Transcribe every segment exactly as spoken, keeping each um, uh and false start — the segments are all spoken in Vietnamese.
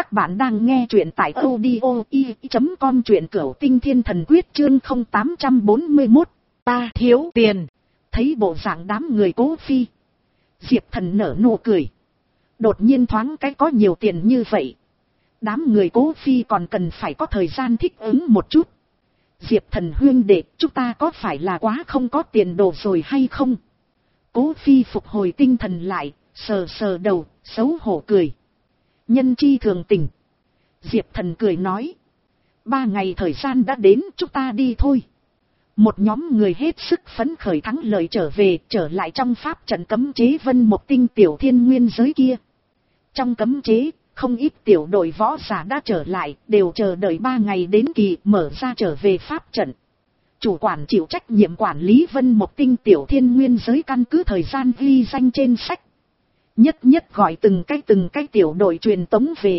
Các bạn đang nghe truyện tại audio i chấm com, truyện Cửu Tinh Thiên Thần Quyết chương không tám bốn mốt. Ta thiếu tiền. Thấy bộ dạng đám người Cố Phi, Diệp Thần nở nụ cười. Đột nhiên thoáng cái có nhiều tiền như vậy, đám người Cố Phi còn cần phải có thời gian thích ứng một chút. Diệp Thần huynh đệ, chúng ta có phải là quá không có tiền đồ rồi hay không? Cố Phi phục hồi tinh thần lại, sờ sờ đầu, xấu hổ cười. Nhân chi thường tình. Diệp Thần cười nói. Ba ngày thời gian đã đến, chúng ta đi thôi. Một nhóm người hết sức phấn khởi thắng lợi trở về, trở lại trong pháp trận cấm chế Vân Mộc Tinh tiểu thiên nguyên giới kia. Trong cấm chế, không ít tiểu đội võ giả đã trở lại, đều chờ đợi ba ngày đến kỳ mở ra trở về pháp trận. Chủ quản chịu trách nhiệm quản lý Vân Mộc Tinh tiểu thiên nguyên giới căn cứ thời gian ghi danh trên sách. Nhất nhất gọi từng cái từng cái tiểu đội truyền tống về.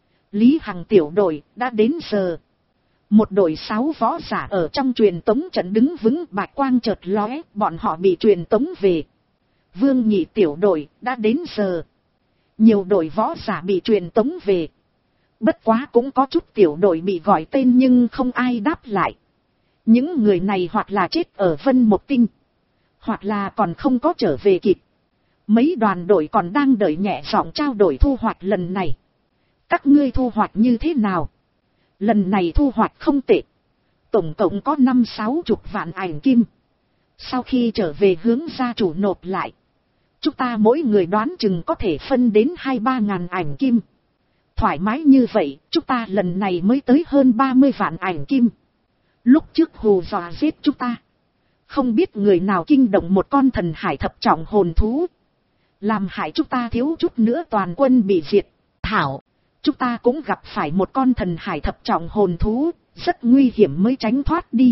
Lý Hằng tiểu đội đã đến giờ. Một đội sáu võ giả ở trong truyền tống trận đứng vững, bạch quang chợt lóe, bọn họ bị truyền tống về. Vương Nhị tiểu đội đã đến giờ. Nhiều đội võ giả bị truyền tống về. Bất quá cũng có chút tiểu đội bị gọi tên nhưng không ai đáp lại. Những người này hoặc là chết ở Vân Mộc Tinh, hoặc là còn không có trở về kịp. Mấy đoàn đội còn đang đợi nhẹ giọng trao đổi thu hoạch lần này. Các ngươi thu hoạch như thế nào? Lần này thu hoạch không tệ. Tổng cộng có năm sáu chục vạn ảnh kim. Sau khi trở về hướng gia chủ nộp lại, chúng ta mỗi người đoán chừng có thể phân đến hai ba ngàn ảnh kim. Thoải mái như vậy, chúng ta lần này mới tới hơn ba mươi vạn ảnh kim. Lúc trước hù dọa giết chúng ta, không biết người nào kinh động một con thần hải thập trọng hồn thú, làm hại chúng ta thiếu chút nữa toàn quân bị diệt. Thảo, chúng ta cũng gặp phải một con thần hải thập trọng hồn thú, rất nguy hiểm mới tránh thoát đi.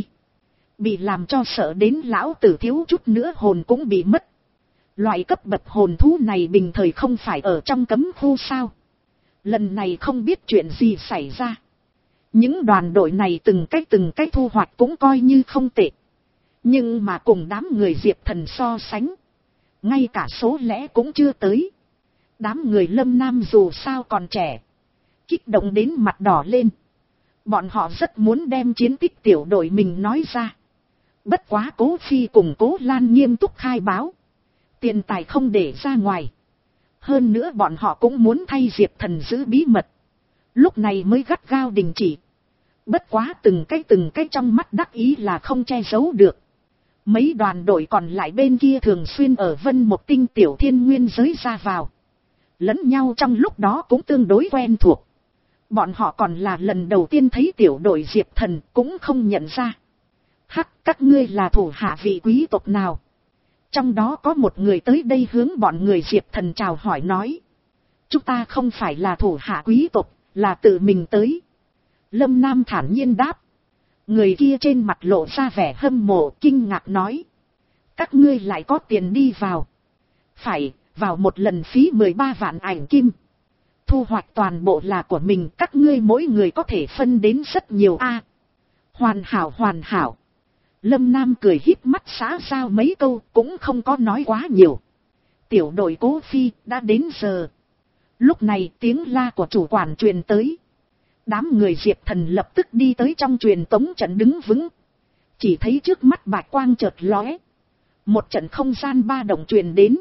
Bị làm cho sợ đến lão tử thiếu chút nữa hồn cũng bị mất. Loại cấp bậc hồn thú này bình thời không phải ở trong cấm khu sao? Lần này không biết chuyện gì xảy ra. Những đoàn đội này từng cách từng cách thu hoạch cũng coi như không tệ. Nhưng mà cùng đám người Diệp Thần so sánh, ngay cả số lẻ cũng chưa tới. Đám người Lâm Nam dù sao còn trẻ, kích động đến mặt đỏ lên. Bọn họ rất muốn đem chiến tích tiểu đội mình nói ra. Bất quá Cố Phi cùng Cố Lan nghiêm túc khai báo, tiền tài không để ra ngoài. Hơn nữa bọn họ cũng muốn thay Diệp Thần giữ bí mật, lúc này mới gắt gao đình chỉ. Bất quá từng cái từng cái trong mắt đắc ý là không che giấu được. Mấy đoàn đội còn lại bên kia thường xuyên ở Vân Mộc Tinh tiểu thiên nguyên giới ra vào, lẫn nhau trong lúc đó cũng tương đối quen thuộc. Bọn họ còn là lần đầu tiên thấy tiểu đội Diệp Thần, cũng không nhận ra. Hắc, các ngươi là thủ hạ vị quý tộc nào? Trong đó có một người tới đây hướng bọn người Diệp Thần chào hỏi nói. Chúng ta không phải là thủ hạ quý tộc, là tự mình tới. Lâm Nam thản nhiên đáp. Người kia trên mặt lộ ra vẻ hâm mộ, kinh ngạc nói. Các ngươi lại có tiền đi vào. Phải, vào một lần phí mười ba vạn ảnh kim. Thu hoạch toàn bộ là của mình, các ngươi mỗi người có thể phân đến rất nhiều a. À, hoàn hảo hoàn hảo. Lâm Nam cười híp mắt xã giao mấy câu, cũng không có nói quá nhiều. Tiểu đội Cố Phi đã đến giờ. Lúc này tiếng la của chủ quản truyền tới. Đám người Diệp Thần lập tức đi tới trong truyền tống trận đứng vững. Chỉ thấy trước mắt bạch quang chợt lóe. Một trận không gian ba động truyền đến.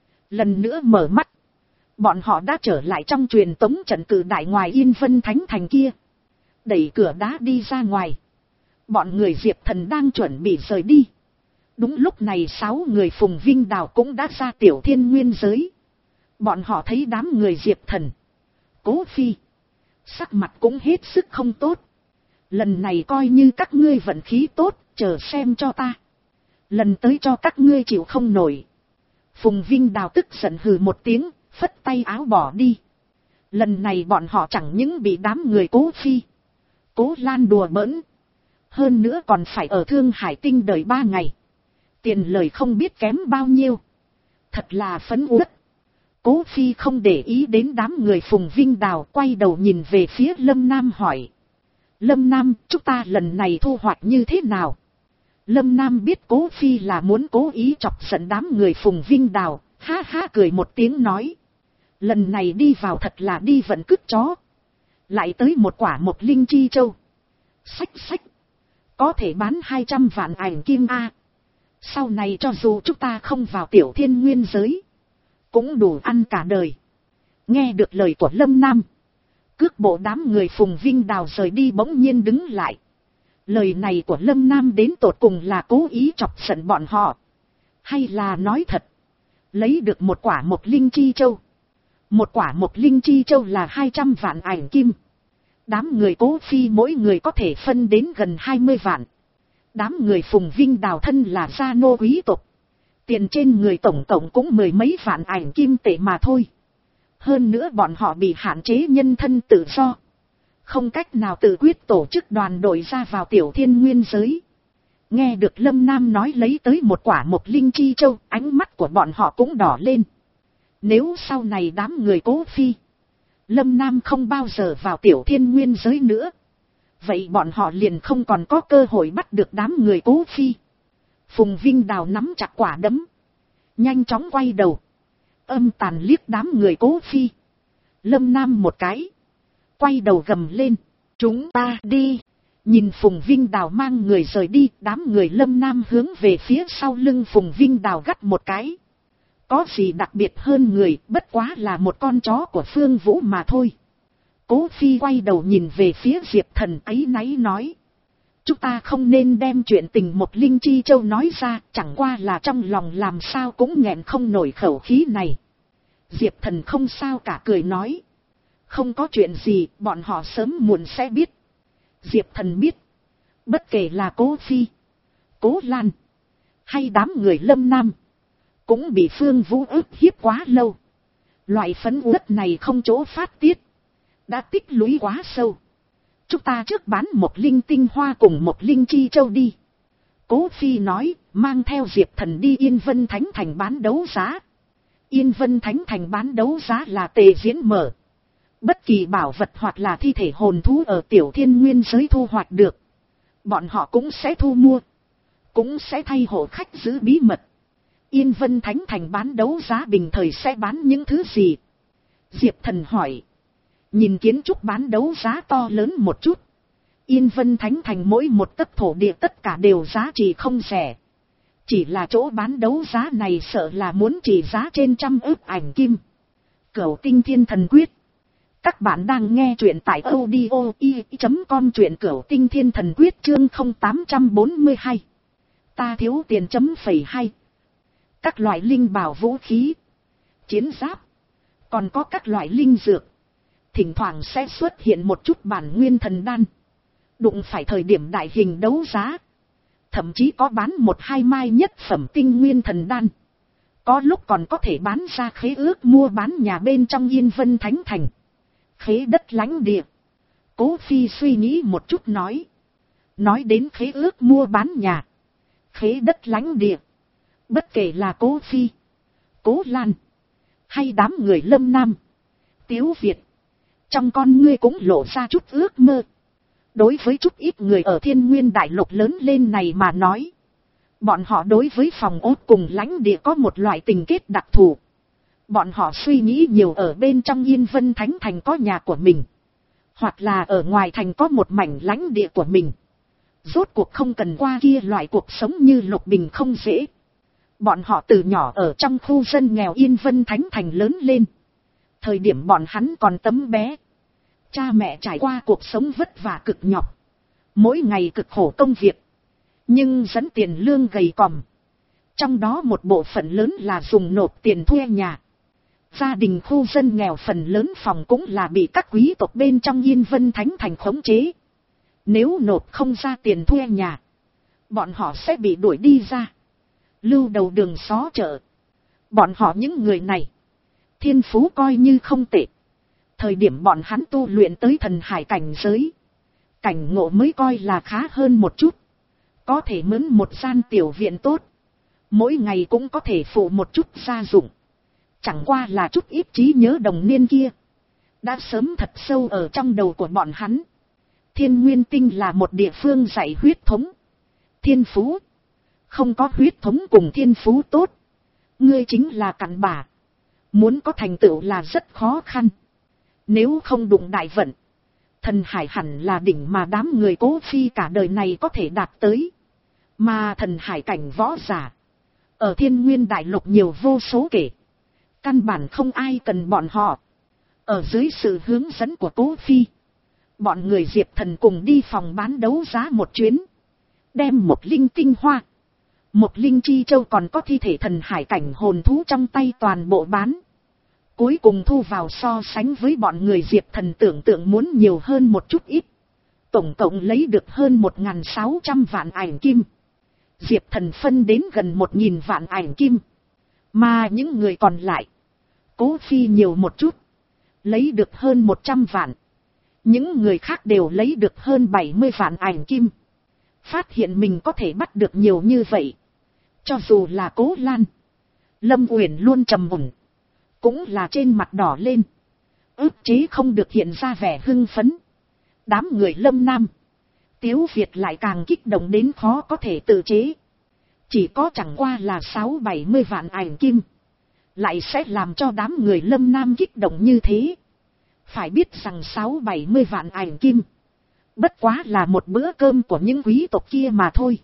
Lần nữa mở mắt, bọn họ đã trở lại trong truyền tống trận cử đại ngoài Yên Vân Thánh Thành kia. Đẩy cửa đá đi ra ngoài. Bọn người Diệp Thần đang chuẩn bị rời đi. Đúng lúc này sáu người Phùng Vinh Đào cũng đã ra tiểu thiên nguyên giới. Bọn họ thấy đám người Diệp Thần, Cố Phi, sắc mặt cũng hết sức không tốt. Lần này coi như các ngươi vận khí tốt, chờ xem cho ta. Lần tới cho các ngươi chịu không nổi. Phùng Vinh Đào tức giận hừ một tiếng, phất tay áo bỏ đi. Lần này bọn họ chẳng những bị đám người Cố Phi, Cố Lan đùa bỡn, hơn nữa còn phải ở Thương Hải Tinh đợi ba ngày. Tiền lời không biết kém bao nhiêu. Thật là phấn uất. Cố Phi không để ý đến đám người Phùng Vinh Đào, quay đầu nhìn về phía Lâm Nam hỏi. Lâm Nam, chúng ta lần này thu hoạch như thế nào? Lâm Nam biết Cố Phi là muốn cố ý chọc giận đám người Phùng Vinh Đào, ha ha cười một tiếng nói. Lần này đi vào thật là đi vận cứt chó. Lại tới một quả một linh chi châu. Xách xách. Có thể bán hai trăm vạn ảnh kim a. Sau này cho dù chúng ta không vào tiểu thiên nguyên giới, cũng đủ ăn cả đời. Nghe được lời của Lâm Nam, cước bộ đám người Phùng Vinh Đào rời đi bỗng nhiên đứng lại. Lời này của Lâm Nam đến tột cùng là cố ý chọc giận bọn họ, hay là nói thật? Lấy được một quả một linh chi châu. Một quả một linh chi châu là hai trăm vạn ảnh kim. Đám người Cố Phi mỗi người có thể phân đến gần hai mươi vạn. Đám người Phùng Vinh Đào thân là gia nô quý tộc, tiền trên người tổng tổng cũng mười mấy vạn ảnh kim tệ mà thôi. Hơn nữa bọn họ bị hạn chế nhân thân tự do, không cách nào tự quyết tổ chức đoàn đội ra vào tiểu thiên nguyên giới. Nghe được Lâm Nam nói lấy tới một quả một linh chi châu, ánh mắt của bọn họ cũng đỏ lên. Nếu sau này đám người Cố Phi, Lâm Nam không bao giờ vào tiểu thiên nguyên giới nữa, vậy bọn họ liền không còn có cơ hội bắt được đám người Cố Phi. Phùng Vinh Đào nắm chặt quả đấm, nhanh chóng quay đầu, âm tàn liếc đám người Cố Phi, Lâm Nam một cái, quay đầu gầm lên, chúng ta đi. Nhìn Phùng Vinh Đào mang người rời đi, đám người Lâm Nam hướng về phía sau lưng Phùng Vinh Đào gắt một cái. Có gì đặc biệt hơn người, bất quá là một con chó của Phương Vũ mà thôi. Cố Phi quay đầu nhìn về phía Diệp Thần áy náy nói. Chúng ta không nên đem chuyện tình một linh chi châu nói ra, chẳng qua là trong lòng làm sao cũng nghẹn không nổi khẩu khí này. Diệp Thần không sao cả cười nói. Không có chuyện gì, bọn họ sớm muộn sẽ biết. Diệp Thần biết, bất kể là Cố Phi, Cố Lan, hay đám người Lâm Nam, cũng bị Phương Vũ ức hiếp quá lâu. Loại phấn uất này không chỗ phát tiết, đã tích lũy quá sâu. Chúng ta trước bán một linh tinh hoa cùng một linh chi châu đi. Cố Phi nói, mang theo Diệp Thần đi Yên Vân Thánh Thành bán đấu giá. Yên Vân Thánh Thành bán đấu giá là tề diễn mở. Bất kỳ bảo vật hoặc là thi thể hồn thú ở tiểu thiên nguyên giới thu hoạch được, bọn họ cũng sẽ thu mua, cũng sẽ thay hộ khách giữ bí mật. Yên Vân Thánh Thành bán đấu giá bình thời sẽ bán những thứ gì? Diệp Thần hỏi. Nhìn kiến trúc bán đấu giá to lớn một chút. Yên Vân Thánh Thành mỗi một tấc thổ địa tất cả đều giá trị không rẻ. Chỉ là chỗ bán đấu giá này sợ là muốn chỉ giá trên trăm ức ảnh kim. Cửu Tinh Thiên Thần Quyết. Các bạn đang nghe truyện tại audio i chấm com, truyện Cửu Tinh Thiên Thần Quyết chương không tám bốn hai. Ta thiếu tiền chấm phẩy hai. Các loại linh bảo vũ khí, chiến giáp, còn có các loại linh dược. Thỉnh thoảng sẽ xuất hiện một chút bản nguyên thần đan. Đụng phải thời điểm đại hình đấu giá, thậm chí có bán một hai mai nhất phẩm tinh nguyên thần đan. Có lúc còn có thể bán ra khế ước mua bán nhà bên trong Yên Vân Thánh Thành. Khế đất lãnh địa. Cố Phi suy nghĩ một chút nói. Nói đến khế ước mua bán nhà, khế đất lãnh địa, bất kể là Cố Phi, Cố Lan, hay đám người Lâm Nam, Tiếu Việt, trong con ngươi cũng lộ ra chút ước mơ. Đối với chút ít người ở Thiên Nguyên Đại Lục lớn lên này mà nói, bọn họ đối với phòng ốt cùng lãnh địa có một loại tình kết đặc thù. Bọn họ suy nghĩ nhiều ở bên trong Yên Vân Thánh Thành có nhà của mình, hoặc là ở ngoài thành có một mảnh lãnh địa của mình. Rốt cuộc không cần qua kia loại cuộc sống như Lục Bình không dễ. Bọn họ từ nhỏ ở trong khu dân nghèo Yên Vân Thánh Thành lớn lên. Thời điểm bọn hắn còn tấm bé, cha mẹ trải qua cuộc sống vất vả cực nhọc, mỗi ngày cực khổ công việc, nhưng dẫn tiền lương gầy còm. Trong đó một bộ phận lớn là dùng nộp tiền thuê nhà. Gia đình khu dân nghèo phần lớn phòng cũng là bị các quý tộc bên trong Yên Vân Thánh Thành khống chế. Nếu nộp không ra tiền thuê nhà, bọn họ sẽ bị đuổi đi ra, lưu đầu đường xó chợ. Bọn họ những người này, thiên phú coi như không tệ. Thời điểm bọn hắn tu luyện tới thần hải cảnh giới, cảnh ngộ mới coi là khá hơn một chút. Có thể mướn một gian tiểu viện tốt, mỗi ngày cũng có thể phụ một chút gia dụng. Chẳng qua là chút ít trí nhớ đồng niên kia, đã sớm thật sâu ở trong đầu của bọn hắn. Thiên Nguyên Tinh là một địa phương dạy huyết thống, thiên phú. Không có huyết thống cùng thiên phú tốt, ngươi chính là cặn bã. Muốn có thành tựu là rất khó khăn. Nếu không đụng đại vận, Thần hải hẳn là đỉnh mà đám người Cố Phi cả đời này có thể đạt tới. Mà thần hải cảnh võ giả, ở Thiên Nguyên Đại Lục nhiều vô số kể. Căn bản không ai cần bọn họ. Ở dưới sự hướng dẫn của Cố Phi, bọn người Diệp Thần cùng đi phòng bán đấu giá một chuyến. Đem một linh tinh hoa, một linh chi châu còn có thi thể thần hải cảnh hồn thú trong tay toàn bộ bán. Cuối cùng thu vào so sánh với bọn người Diệp Thần tưởng tượng muốn nhiều hơn một chút ít. Tổng cộng lấy được hơn một nghìn sáu trăm vạn ảnh kim. Diệp Thần phân đến gần một nghìn vạn ảnh kim. Mà những người còn lại, Cố Phi nhiều một chút, lấy được hơn một trăm vạn. Những người khác đều lấy được hơn bảy mươi vạn ảnh kim. Phát hiện mình có thể bắt được nhiều như vậy. Cho dù là Cố Lan, Lâm Uyển luôn trầm mùn, cũng là trên mặt đỏ lên. Ức chế không được hiện ra vẻ hưng phấn. Đám người Lâm Nam, Tiếu Việt lại càng kích động đến khó có thể tự chế. Chỉ có chẳng qua là sáu bảy mươi vạn ảnh kim, lại sẽ làm cho đám người Lâm Nam kích động như thế. Phải biết rằng sáu bảy mươi vạn ảnh kim, bất quá là một bữa cơm của những quý tộc kia mà thôi.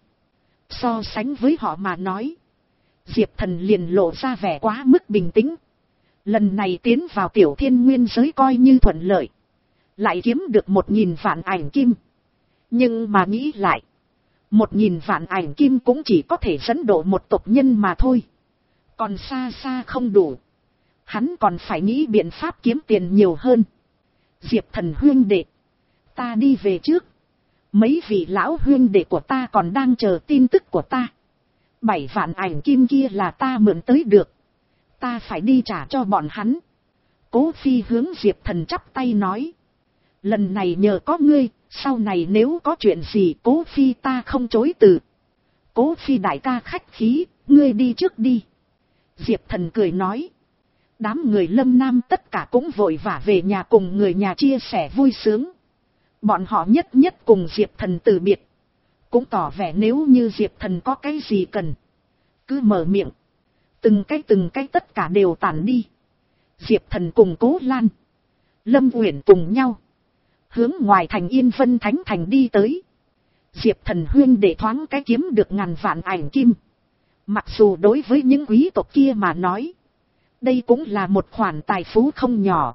So sánh với họ mà nói, Diệp Thần liền lộ ra vẻ quá mức bình tĩnh. Lần này tiến vào tiểu thiên nguyên giới coi như thuận lợi, lại kiếm được một nghìn vạn ảnh kim. Nhưng mà nghĩ lại, một nghìn vạn ảnh kim cũng chỉ có thể dẫn độ một tộc nhân mà thôi, còn xa xa không đủ. Hắn còn phải nghĩ biện pháp kiếm tiền nhiều hơn. Diệp Thần huynh đệ, ta đi về trước. Mấy vị lão huynh đệ của ta còn đang chờ tin tức của ta. Bảy vạn ảnh kim kia là ta mượn tới được, ta phải đi trả cho bọn hắn. Cố Phi hướng Diệp Thần chắp tay nói, lần này nhờ có ngươi, sau này nếu có chuyện gì Cố Phi ta không chối từ. Cố Phi đại ca khách khí, ngươi đi trước đi. Diệp Thần cười nói. Đám người Lâm Nam tất cả cũng vội vã về nhà cùng người nhà chia sẻ vui sướng. Bọn họ nhất nhất cùng Diệp Thần từ biệt, cũng tỏ vẻ nếu như Diệp Thần có cái gì cần, cứ mở miệng. Từng cái từng cái tất cả đều tản đi. Diệp Thần cùng Cố Lan, Lâm Uyển cùng nhau hướng ngoài thành Yên Vân Thánh Thành đi tới. Diệp Thần huyên để thoáng cái kiếm được ngàn vạn ảnh kim. Mặc dù đối với những quý tộc kia mà nói, đây cũng là một khoản tài phú không nhỏ.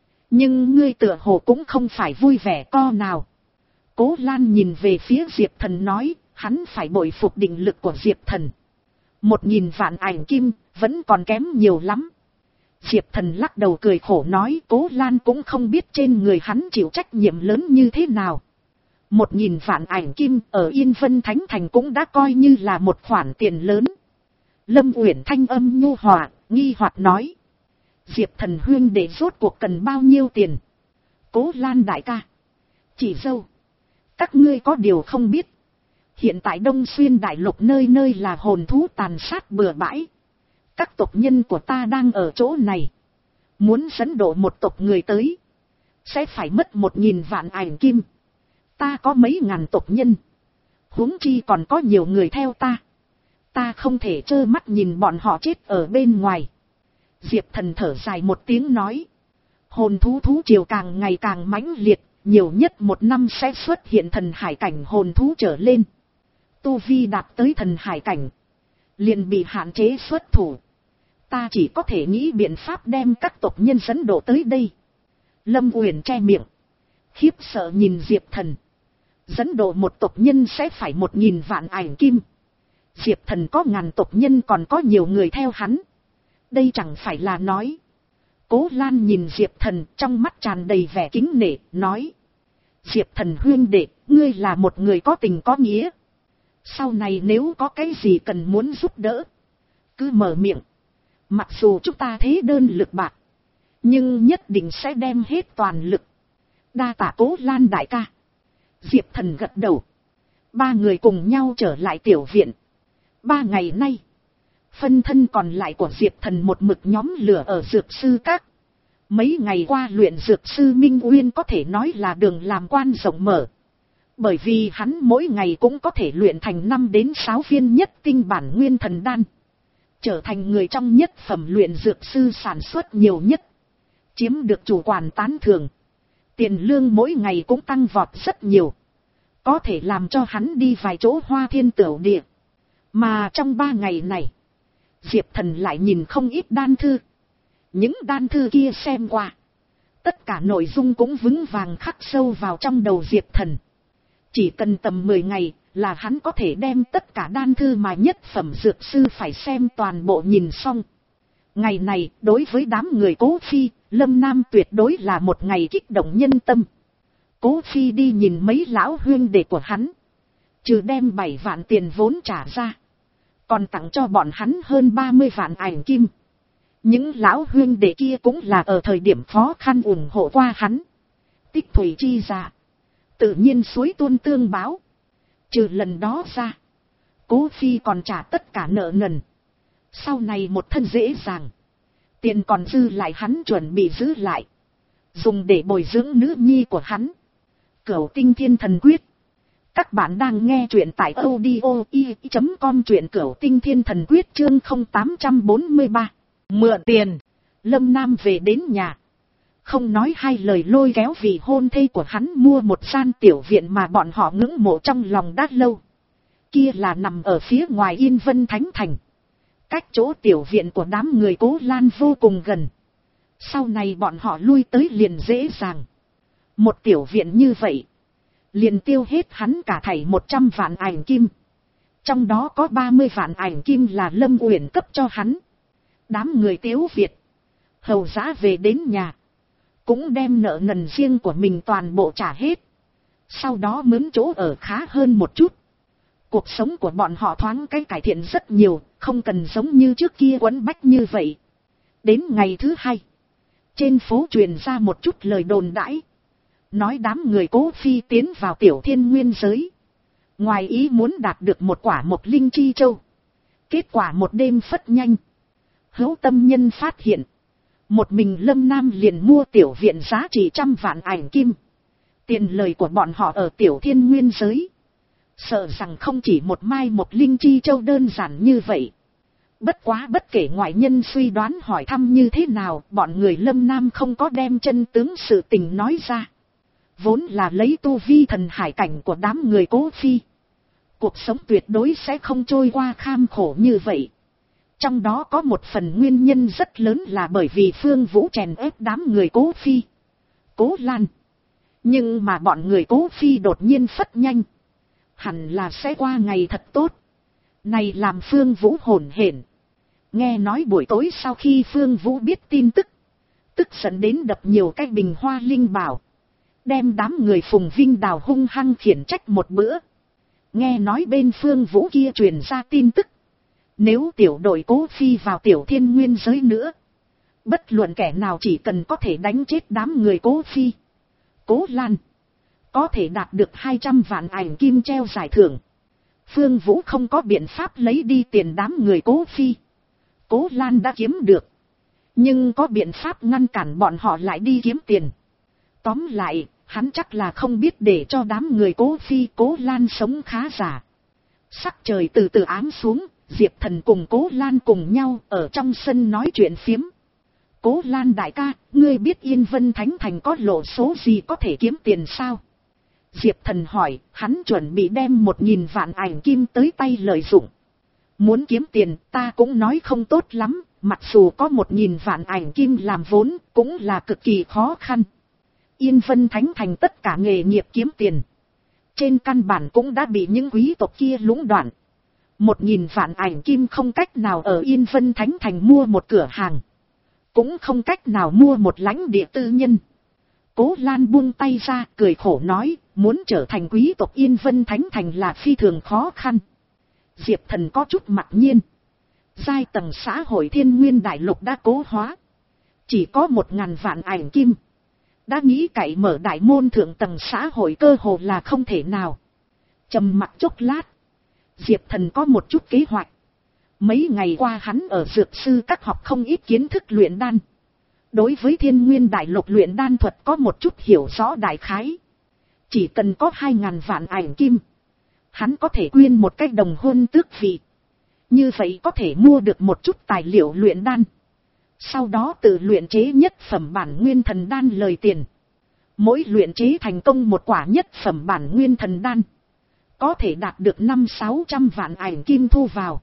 Nhưng ngươi tựa hồ cũng không phải vui vẻ co nào. Cố Lan nhìn về phía Diệp Thần nói, hắn phải bội phục định lực của Diệp Thần. Một nghìn vạn ảnh kim, vẫn còn kém nhiều lắm. Diệp Thần lắc đầu cười khổ nói, Cố Lan cũng không biết trên người hắn chịu trách nhiệm lớn như thế nào. Một nghìn vạn ảnh kim ở Yên Vân Thánh Thành cũng đã coi như là một khoản tiền lớn. Lâm Uyển thanh âm nhu hòa, nghi hoặc nói, Diệp Thần huynh đệ rốt cuộc cần bao nhiêu tiền? Cố Lan đại ca, chị dâu, các ngươi có điều không biết, hiện tại Đông Xuyên Đại Lục nơi nơi là hồn thú tàn sát bừa bãi. Các tộc nhân của ta đang ở chỗ này, muốn dẫn độ một tộc người tới, sẽ phải mất một nghìn vạn ảnh kim. Ta có mấy ngàn tộc nhân, huống chi còn có nhiều người theo ta. Ta không thể trơ mắt nhìn bọn họ chết ở bên ngoài. Diệp Thần thở dài một tiếng nói, hồn thú thú triều càng ngày càng mãnh liệt, nhiều nhất một năm sẽ xuất hiện thần hải cảnh hồn thú trở lên. Tu vi đạt tới thần hải cảnh, liền bị hạn chế xuất thủ. Ta chỉ có thể nghĩ biện pháp đem các tộc nhân dẫn độ tới đây. Lâm Uyển che miệng, khiếp sợ nhìn Diệp Thần. Dẫn độ một tộc nhân sẽ phải một nghìn vạn ảnh kim. Diệp Thần có ngàn tộc nhân còn có nhiều người theo hắn. Đây chẳng phải là nói. Cố Lan nhìn Diệp Thần trong mắt tràn đầy vẻ kính nể, nói, Diệp Thần huynh đệ, ngươi là một người có tình có nghĩa. Sau này nếu có cái gì cần muốn giúp đỡ, cứ mở miệng. Mặc dù chúng ta thế đơn lực bạc, nhưng nhất định sẽ đem hết toàn lực. Đa tạ Cố Lan đại ca. Diệp Thần gật đầu. Ba người cùng nhau trở lại tiểu viện. Ba ngày nay, phân thân còn lại của Diệp Thần một mực nhóm lửa ở dược sư các. Mấy ngày qua luyện dược sư Minh Uyên có thể nói là đường làm quan rộng mở. Bởi vì hắn mỗi ngày cũng có thể luyện thành năm đến sáu viên nhất tinh bản nguyên thần đan. Trở thành người trong nhất phẩm luyện dược sư sản xuất nhiều nhất. Chiếm được chủ quản tán thưởng. Tiền lương mỗi ngày cũng tăng vọt rất nhiều. Có thể làm cho hắn đi vài chỗ hoa thiên tửu địa. Mà trong ba ngày này, Diệp Thần lại nhìn không ít đan thư. Những đan thư kia xem qua, tất cả nội dung cũng vững vàng khắc sâu vào trong đầu Diệp Thần. Chỉ cần tầm mười ngày là hắn có thể đem tất cả đan thư mà nhất phẩm dược sư phải xem toàn bộ nhìn xong. Ngày này đối với đám người Cố Phi, Lâm Nam tuyệt đối là một ngày kích động nhân tâm. Cố Phi đi nhìn mấy lão huynh đệ của hắn, trừ đem bảy vạn tiền vốn trả ra, còn tặng cho bọn hắn hơn ba mươi vạn ảnh kim. Những lão huynh đệ kia cũng là ở thời điểm khó khăn ủng hộ qua hắn. Tích thủy chi dạ, tự nhiên suối tuôn tương báo. Trừ lần đó ra, Cố Phi còn trả tất cả nợ nần. Sau này một thân dễ dàng, tiền còn dư lại hắn chuẩn bị giữ lại, dùng để bồi dưỡng nữ nhi của hắn. Cửu Tinh Thiên Thần Quyết. Các bạn đang nghe truyện tại audio i chấm com, truyện Cửu Tinh Thiên Thần Quyết chương không tám bốn ba. Mượn tiền. Lâm Nam về đến nhà, không nói hai lời lôi kéo vị hôn thê của hắn mua một gian tiểu viện mà bọn họ ngưỡng mộ trong lòng đã lâu. Kia là nằm ở phía ngoài Yên Vân Thánh Thành, cách chỗ tiểu viện của đám người Cố Lan vô cùng gần. Sau này bọn họ lui tới liền dễ dàng. Một tiểu viện như vậy, liền tiêu hết hắn cả thảy một trăm vạn ảnh kim. Trong đó có ba mươi vạn ảnh kim là Lâm Uyển cấp cho hắn. Đám người Tiếu Việt, hầu giá về đến nhà, cũng đem nợ nần riêng của mình toàn bộ trả hết. Sau đó mướn chỗ ở khá hơn một chút. Cuộc sống của bọn họ thoáng cái cải thiện rất nhiều, không cần giống như trước kia quấn bách như vậy. Đến ngày thứ hai, trên phố truyền ra một chút lời đồn đãi, nói đám người Cố Phi tiến vào tiểu thiên nguyên giới, ngoài ý muốn đạt được một quả một linh chi châu. Kết quả một đêm phất nhanh, hữu tâm nhân phát hiện, một mình Lâm Nam liền mua tiểu viện giá trị trăm vạn ảnh kim. Tiền lời của bọn họ ở tiểu thiên nguyên giới, sợ rằng không chỉ một mai một linh chi châu đơn giản như vậy. Bất quá bất kể ngoại nhân suy đoán hỏi thăm như thế nào, bọn người Lâm Nam không có đem chân tướng sự tình nói ra. Vốn là lấy tu vi thần hải cảnh của đám người Cố Phi, cuộc sống tuyệt đối sẽ không trôi qua kham khổ như vậy. Trong đó có một phần nguyên nhân rất lớn là bởi vì Phương Vũ chèn ép đám người Cố Phi, Cố Lan. Nhưng mà bọn người Cố Phi đột nhiên phất nhanh, hẳn là sẽ qua ngày thật tốt. Này làm Phương Vũ hổn hển. Nghe nói buổi tối sau khi Phương Vũ biết tin tức, tức giận đến đập nhiều cái bình hoa linh bảo, đem đám người Phùng Vinh Đào hung hăng khiển trách một bữa. Nghe nói bên Phương Vũ kia truyền ra tin tức, nếu tiểu đội Cố Phi vào tiểu thiên nguyên giới nữa, bất luận kẻ nào chỉ cần có thể đánh chết đám người Cố Phi, Cố Lan, có thể đạt được hai trăm vạn ảnh kim treo giải thưởng. Phương Vũ không có biện pháp lấy đi tiền đám người Cố Phi, Cố Lan đã kiếm được, nhưng có biện pháp ngăn cản bọn họ lại đi kiếm tiền. Tóm lại, hắn chắc là không biết để cho đám người Cố Phi, Cố Lan sống khá giả. Sắc trời từ từ ám xuống, Diệp Thần cùng Cố Lan cùng nhau ở trong sân nói chuyện phiếm. Cố Lan đại ca, ngươi biết Yên Vân Thánh Thành có lộ số gì có thể kiếm tiền sao? Diệp Thần hỏi, hắn chuẩn bị đem một nghìn vạn ảnh kim tới tay lợi dụng. Muốn kiếm tiền ta cũng nói không tốt lắm, mặc dù có một nghìn vạn ảnh kim làm vốn cũng là cực kỳ khó khăn. Yên Vân Thánh Thành tất cả nghề nghiệp kiếm tiền, trên căn bản cũng đã bị những quý tộc kia lũng đoạn. Một nghìn vạn ảnh kim không cách nào ở Yên Vân Thánh Thành mua một cửa hàng, cũng không cách nào mua một lãnh địa tư nhân. Cố Lan buông tay ra cười khổ nói, muốn trở thành quý tộc Yên Vân Thánh Thành là phi thường khó khăn. Diệp Thần có chút mặc nhiên. Giai tầng xã hội thiên nguyên đại lục đã cố hóa, chỉ có một ngàn vạn ảnh kim, đã nghĩ cậy mở đại môn thượng tầng xã hội cơ hồ là không thể nào. Trầm mặc chốc lát, Diệp Thần có một chút kế hoạch. Mấy ngày qua hắn ở dược sư các học không ít kiến thức luyện đan, đối với thiên nguyên đại lục luyện đan thuật có một chút hiểu rõ đại khái. Chỉ cần có hai ngàn vạn ảnh kim, hắn có thể quyên một cái đồng hôn tước vị. Như vậy có thể mua được một chút tài liệu luyện đan, sau đó tự luyện chế nhất phẩm bản nguyên thần đan lời tiền. Mỗi luyện chế thành công một quả nhất phẩm bản nguyên thần đan, có thể đạt được năm sáu trăm vạn ảnh kim thu vào.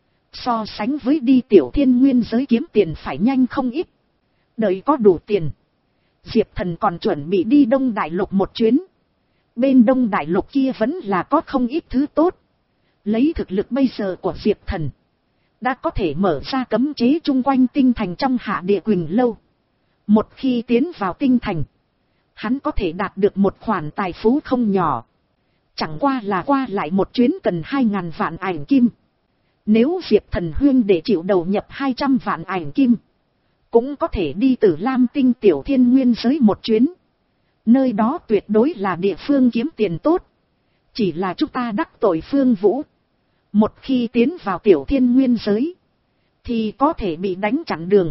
So sánh với đi tiểu thiên nguyên giới kiếm tiền phải nhanh không ít. Đợi có đủ tiền, Diệp Thần còn chuẩn bị đi Đông Đại Lục một chuyến. Bên Đông Đại Lục kia vẫn là có không ít thứ tốt. Lấy thực lực bây giờ của Diệp Thần, đã có thể mở ra cấm chế chung quanh tinh thành trong Hạ Địa Quỳnh Lâu. Một khi tiến vào tinh thành, hắn có thể đạt được một khoản tài phú không nhỏ. Chẳng qua là qua lại một chuyến cần hai ngàn vạn ảnh kim. Nếu Diệp Thần huyên để chịu đầu nhập hai trăm vạn ảnh kim, cũng có thể đi từ Lam Tinh tiểu thiên nguyên giới một chuyến. Nơi đó tuyệt đối là địa phương kiếm tiền tốt. Chỉ là chúng ta đắc tội Phương Vũ. Một khi tiến vào tiểu thiên nguyên giới, thì có thể bị đánh chặn đường.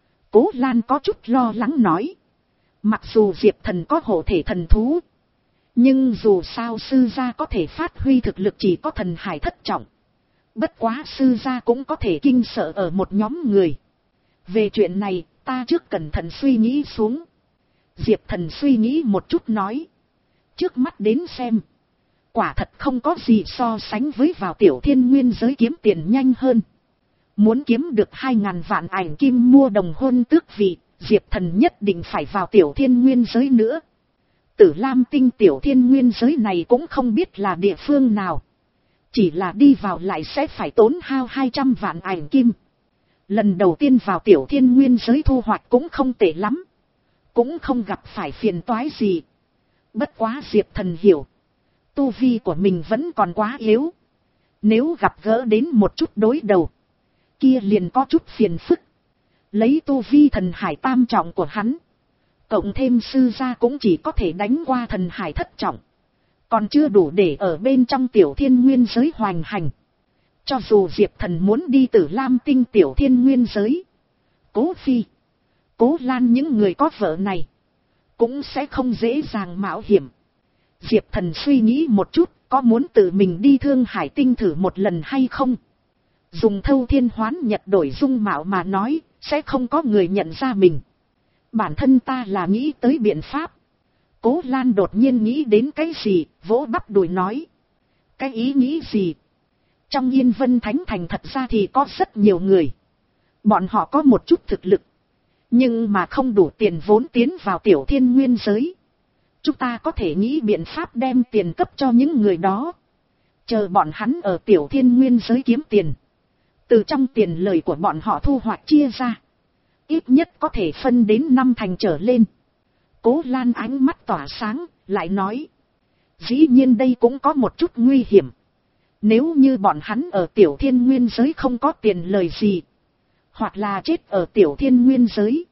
Cố Lan có chút lo lắng nói. Mặc dù Diệp Thần có hộ thể thần thú, nhưng dù sao sư gia có thể phát huy thực lực chỉ có thần hải thất trọng. Bất quá sư gia cũng có thể kinh sợ ở một nhóm người. Về chuyện này, ta trước cẩn thận suy nghĩ xuống. Diệp Thần suy nghĩ một chút nói. Trước mắt đến xem, quả thật không có gì so sánh với vào tiểu thiên nguyên giới kiếm tiền nhanh hơn. Muốn kiếm được hai ngàn vạn ảnh kim mua đồng hôn tước vị, Diệp Thần nhất định phải vào tiểu thiên nguyên giới nữa. Tử Lam Tinh tiểu thiên nguyên giới này cũng không biết là địa phương nào. Chỉ là đi vào lại sẽ phải tốn hao hai trăm vạn ảnh kim. Lần đầu tiên vào tiểu thiên nguyên giới thu hoạch cũng không tệ lắm. Cũng không gặp phải phiền toái gì. Bất quá Diệp Thần hiểu, tu vi của mình vẫn còn quá yếu. Nếu gặp gỡ đến một chút đối đầu, kia liền có chút phiền phức. Lấy tu vi thần hải tam trọng của hắn, cộng thêm sư gia cũng chỉ có thể đánh qua thần hải thất trọng. Còn chưa đủ để ở bên trong tiểu thiên nguyên giới hoành hành. Cho dù Diệp Thần muốn đi từ Lam Tinh tiểu thiên nguyên giới, Cố Phi, Cố Lan những người có vợ này, cũng sẽ không dễ dàng mạo hiểm. Diệp Thần suy nghĩ một chút, có muốn tự mình đi Thương Hải Tinh thử một lần hay không? Dùng thâu thiên hoán nhật đổi dung mạo mà nói, sẽ không có người nhận ra mình. Bản thân ta là nghĩ tới biện pháp. Cố Lan đột nhiên nghĩ đến cái gì, vỗ bắp đùi nói. Cái ý nghĩ gì? Trong Yên Vân Thánh Thành thật ra thì có rất nhiều người. Bọn họ có một chút thực lực, nhưng mà không đủ tiền vốn tiến vào tiểu thiên nguyên giới. Chúng ta có thể nghĩ biện pháp đem tiền cấp cho những người đó. Chờ bọn hắn ở tiểu thiên nguyên giới kiếm tiền. Từ trong tiền lời của bọn họ thu hoạch chia ra, ít nhất có thể phân đến năm thành trở lên. Cố Lan ánh mắt tỏa sáng, lại nói. Dĩ nhiên đây cũng có một chút nguy hiểm. Nếu như bọn hắn ở tiểu thiên nguyên giới không có tiền lời gì, hoặc là chết ở tiểu thiên nguyên giới,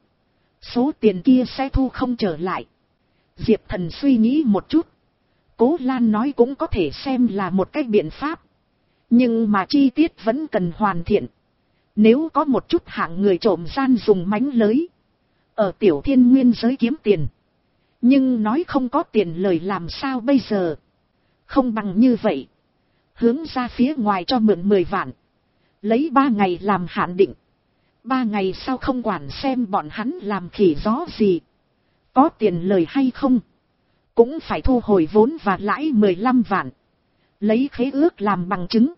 số tiền kia sẽ thu không trở lại. Diệp Thần suy nghĩ một chút. Cố Lan nói cũng có thể xem là một cái biện pháp. Nhưng mà chi tiết vẫn cần hoàn thiện. Nếu có một chút hạng người trộm gian dùng mánh lới, ở tiểu thiên nguyên giới kiếm tiền, nhưng nói không có tiền lời làm sao bây giờ? Không bằng như vậy. Hướng ra phía ngoài cho mượn mười vạn. Lấy ba ngày làm hạn định. Ba ngày sau không quản xem bọn hắn làm khỉ gió gì. Có tiền lời hay không, cũng phải thu hồi vốn và lãi mười lăm vạn. Lấy khế ước làm bằng chứng.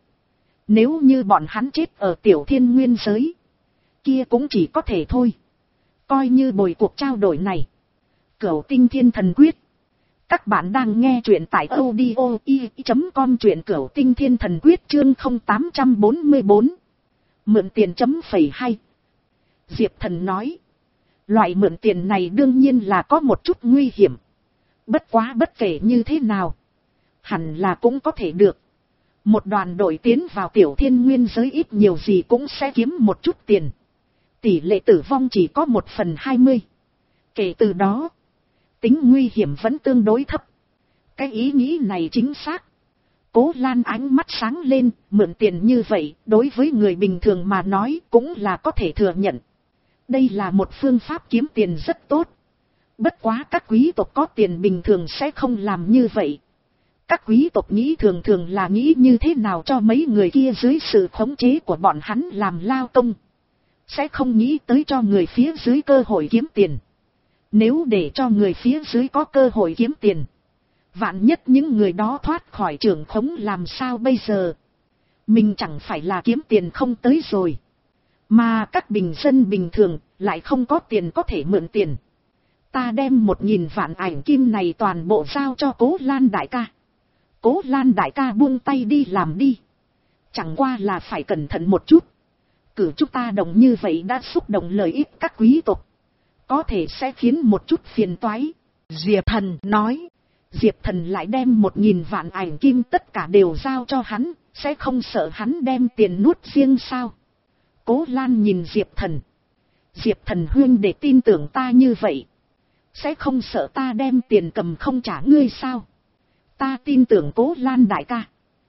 Nếu như bọn hắn chết ở tiểu thiên nguyên giới, kia cũng chỉ có thể thôi. Coi như bồi cuộc trao đổi này. Cửu Tinh Thiên Thần Quyết. Các bạn đang nghe truyện tại audio i chấm com, truyện Cửu Tinh Thiên Thần Quyết chương không tám bốn bốn. Mượn tiền chấm phẩy hay. Diệp Thần nói. Loại mượn tiền này đương nhiên là có một chút nguy hiểm. Bất quá bất kể như thế nào, hẳn là cũng có thể được. Một đoàn đội tiến vào tiểu thiên nguyên giới ít nhiều gì cũng sẽ kiếm một chút tiền. Tỷ lệ tử vong chỉ có một phần hai mươi. Kể từ đó, tính nguy hiểm vẫn tương đối thấp. Cái ý nghĩ này chính xác. Cố Lan ánh mắt sáng lên, mượn tiền như vậy, đối với người bình thường mà nói cũng là có thể thừa nhận. Đây là một phương pháp kiếm tiền rất tốt. Bất quá các quý tộc có tiền bình thường sẽ không làm như vậy. Các quý tộc nghĩ thường thường là nghĩ như thế nào cho mấy người kia dưới sự khống chế của bọn hắn làm lao công. Sẽ không nghĩ tới cho người phía dưới cơ hội kiếm tiền. Nếu để cho người phía dưới có cơ hội kiếm tiền, vạn nhất những người đó thoát khỏi trưởng khống làm sao bây giờ? Mình chẳng phải là kiếm tiền không tới rồi. Mà các bình dân bình thường lại không có tiền có thể mượn tiền. Ta đem một nghìn vạn ảnh kim này toàn bộ giao cho Cố Lan đại ca. Cố Lan đại ca buông tay đi làm đi. Chẳng qua là phải cẩn thận một chút. Cử chúng ta đồng như vậy đã xúc động lợi ích các quý tộc, có thể sẽ khiến một chút phiền toái. Diệp Thần nói. Diệp Thần lại đem một nghìn vạn ảnh kim tất cả đều giao cho hắn, sẽ không sợ hắn đem tiền nuốt riêng sao? Cố Lan nhìn Diệp Thần. Diệp Thần huynh để tin tưởng ta như vậy, sẽ không sợ ta đem tiền cầm không trả ngươi sao? Ta tin tưởng Cố Lan đại ca.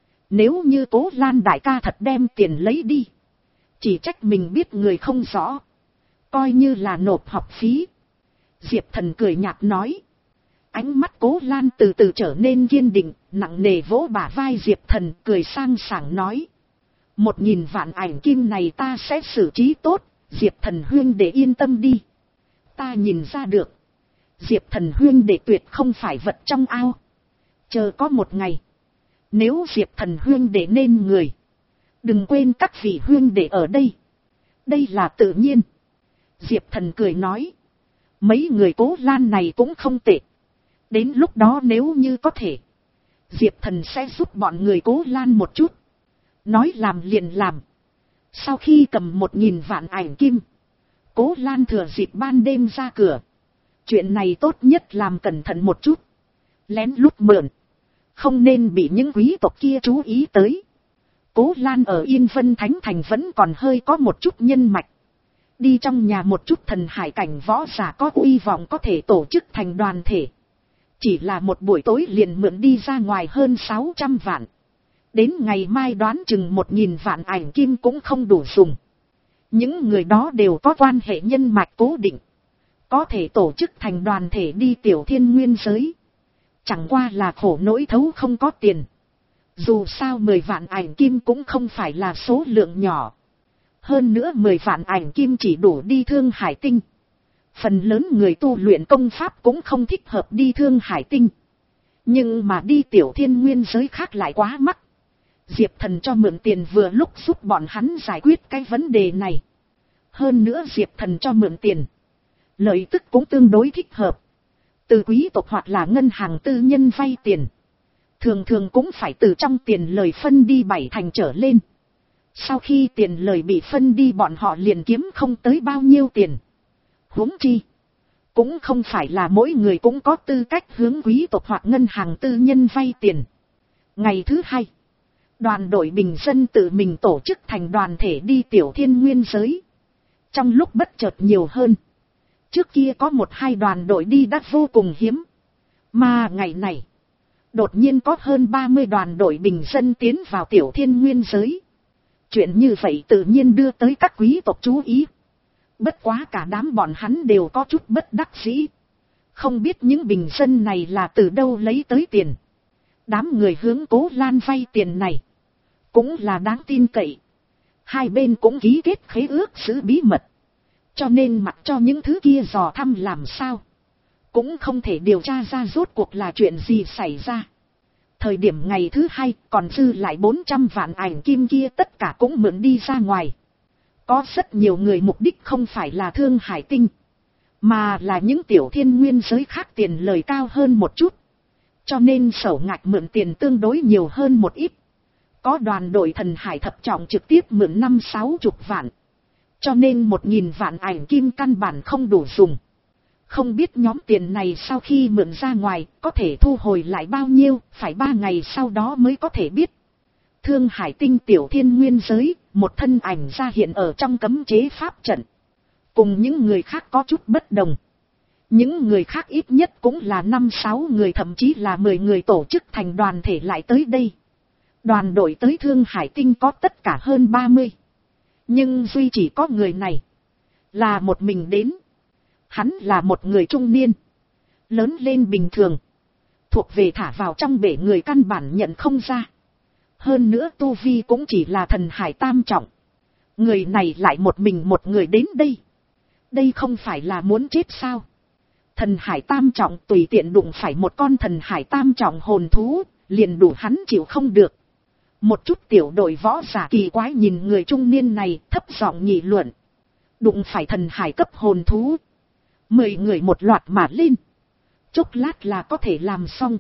Nếu như Cố Lan đại ca thật đem tiền lấy đi, chỉ trách mình biết người không rõ, coi như là nộp học phí. Diệp Thần cười nhạt nói. Ánh mắt Cố Lan từ từ trở nên kiên định, nặng nề vỗ bả vai Diệp Thần, cười sang sảng nói. Một nghìn vạn ảnh kim này ta sẽ xử trí tốt, Diệp Thần huynh để yên tâm đi. Ta nhìn ra được, Diệp Thần huynh để tuyệt không phải vật trong ao. Chờ có một ngày, nếu Diệp Thần huynh để nên người, đừng quên các vị huynh để ở đây. Đây là tự nhiên. Diệp Thần cười nói. Mấy người Cố Lan này cũng không tệ. Đến lúc đó nếu như có thể, Diệp Thần sẽ giúp bọn người Cố Lan một chút. Nói làm liền làm. Sau khi cầm một nghìn vạn ảnh kim, Cố Lan thừa dịp ban đêm ra cửa. Chuyện này tốt nhất làm cẩn thận một chút. Lén lút mượn, không nên bị những quý tộc kia chú ý tới. Cố Lan ở Yên Vân Thánh Thành vẫn còn hơi có một chút nhân mạch. Đi trong nhà một chút thần hải cảnh võ giả có uy vọng có thể tổ chức thành đoàn thể. Chỉ là một buổi tối liền mượn đi ra ngoài hơn sáu trăm vạn. Đến ngày mai đoán chừng một nghìn vạn ảnh kim cũng không đủ dùng. Những người đó đều có quan hệ nhân mạch cố định, có thể tổ chức thành đoàn thể đi tiểu thiên nguyên giới. Chẳng qua là khổ nỗi thấu không có tiền. Dù sao mười vạn ảnh kim cũng không phải là số lượng nhỏ. Hơn nữa mười vạn ảnh kim chỉ đủ đi Thương Hải Tinh. Phần lớn người tu luyện công pháp cũng không thích hợp đi Thương Hải Tinh. Nhưng mà đi tiểu thiên nguyên giới khác lại quá mắc. Diệp Thần cho mượn tiền vừa lúc giúp bọn hắn giải quyết cái vấn đề này. Hơn nữa Diệp Thần cho mượn tiền, lợi tức cũng tương đối thích hợp. Từ quý tộc hoặc là ngân hàng tư nhân vay tiền, thường thường cũng phải từ trong tiền lời phân đi bảy thành trở lên. Sau khi tiền lời bị phân đi bọn họ liền kiếm không tới bao nhiêu tiền. Huống chi, cũng không phải là mỗi người cũng có tư cách hướng quý tộc hoặc ngân hàng tư nhân vay tiền. Ngày thứ hai, đoàn đội bình dân tự mình tổ chức thành đoàn thể đi tiểu thiên nguyên giới. Trong lúc bất chợt nhiều hơn. Trước kia có một hai đoàn đội đi đã vô cùng hiếm. Mà ngày này, đột nhiên có hơn ba mươi đoàn đội bình dân tiến vào tiểu thiên nguyên giới. Chuyện như vậy tự nhiên đưa tới các quý tộc chú ý. Bất quá cả đám bọn hắn đều có chút bất đắc dĩ. Không biết những bình dân này là từ đâu lấy tới tiền. Đám người hướng Cố Lan vay tiền này cũng là đáng tin cậy. Hai bên cũng ký kết khế ước giữ bí mật. Cho nên mặc cho những thứ kia dò thăm làm sao, cũng không thể điều tra ra rốt cuộc là chuyện gì xảy ra. Thời điểm ngày thứ hai còn dư lại bốn trăm vạn ảnh kim kia tất cả cũng mượn đi ra ngoài. Có rất nhiều người mục đích không phải là Thương Hải Tinh, mà là những tiểu thiên nguyên giới khác tiền lời cao hơn một chút. Cho nên sổ ngạch mượn tiền tương đối nhiều hơn một ít. Có đoàn đội thần hải thập trọng trực tiếp mượn năm sáu chục vạn. Cho nên một nghìn vạn ảnh kim căn bản không đủ dùng. Không biết nhóm tiền này sau khi mượn ra ngoài có thể thu hồi lại bao nhiêu, phải ba ngày sau đó mới có thể biết. Thương Hải Tinh tiểu thiên nguyên giới, một thân ảnh ra hiện ở trong cấm chế pháp trận. Cùng những người khác có chút bất đồng. Những người khác ít nhất cũng là năm sáu người thậm chí là mười người tổ chức thành đoàn thể lại tới đây. Đoàn đội tới Thương Hải Tinh có tất cả hơn ba mươi. Nhưng duy chỉ có người này là một mình đến. Hắn là một người trung niên, lớn lên bình thường, thuộc về thả vào trong bể người căn bản nhận không ra. Hơn nữa tu vi cũng chỉ là thần hải tam trọng. Người này lại một mình một người đến đây. Đây không phải là muốn chết sao? Thần hải tam trọng tùy tiện đụng phải một con thần hải tam trọng hồn thú, liền đủ hắn chịu không được. Một chút tiểu đội võ giả kỳ quái nhìn người trung niên này thấp giọng nghị luận. Đụng phải thần hải cấp hồn thú. Mười người một loạt mà lên. Chốc lát là có thể làm xong.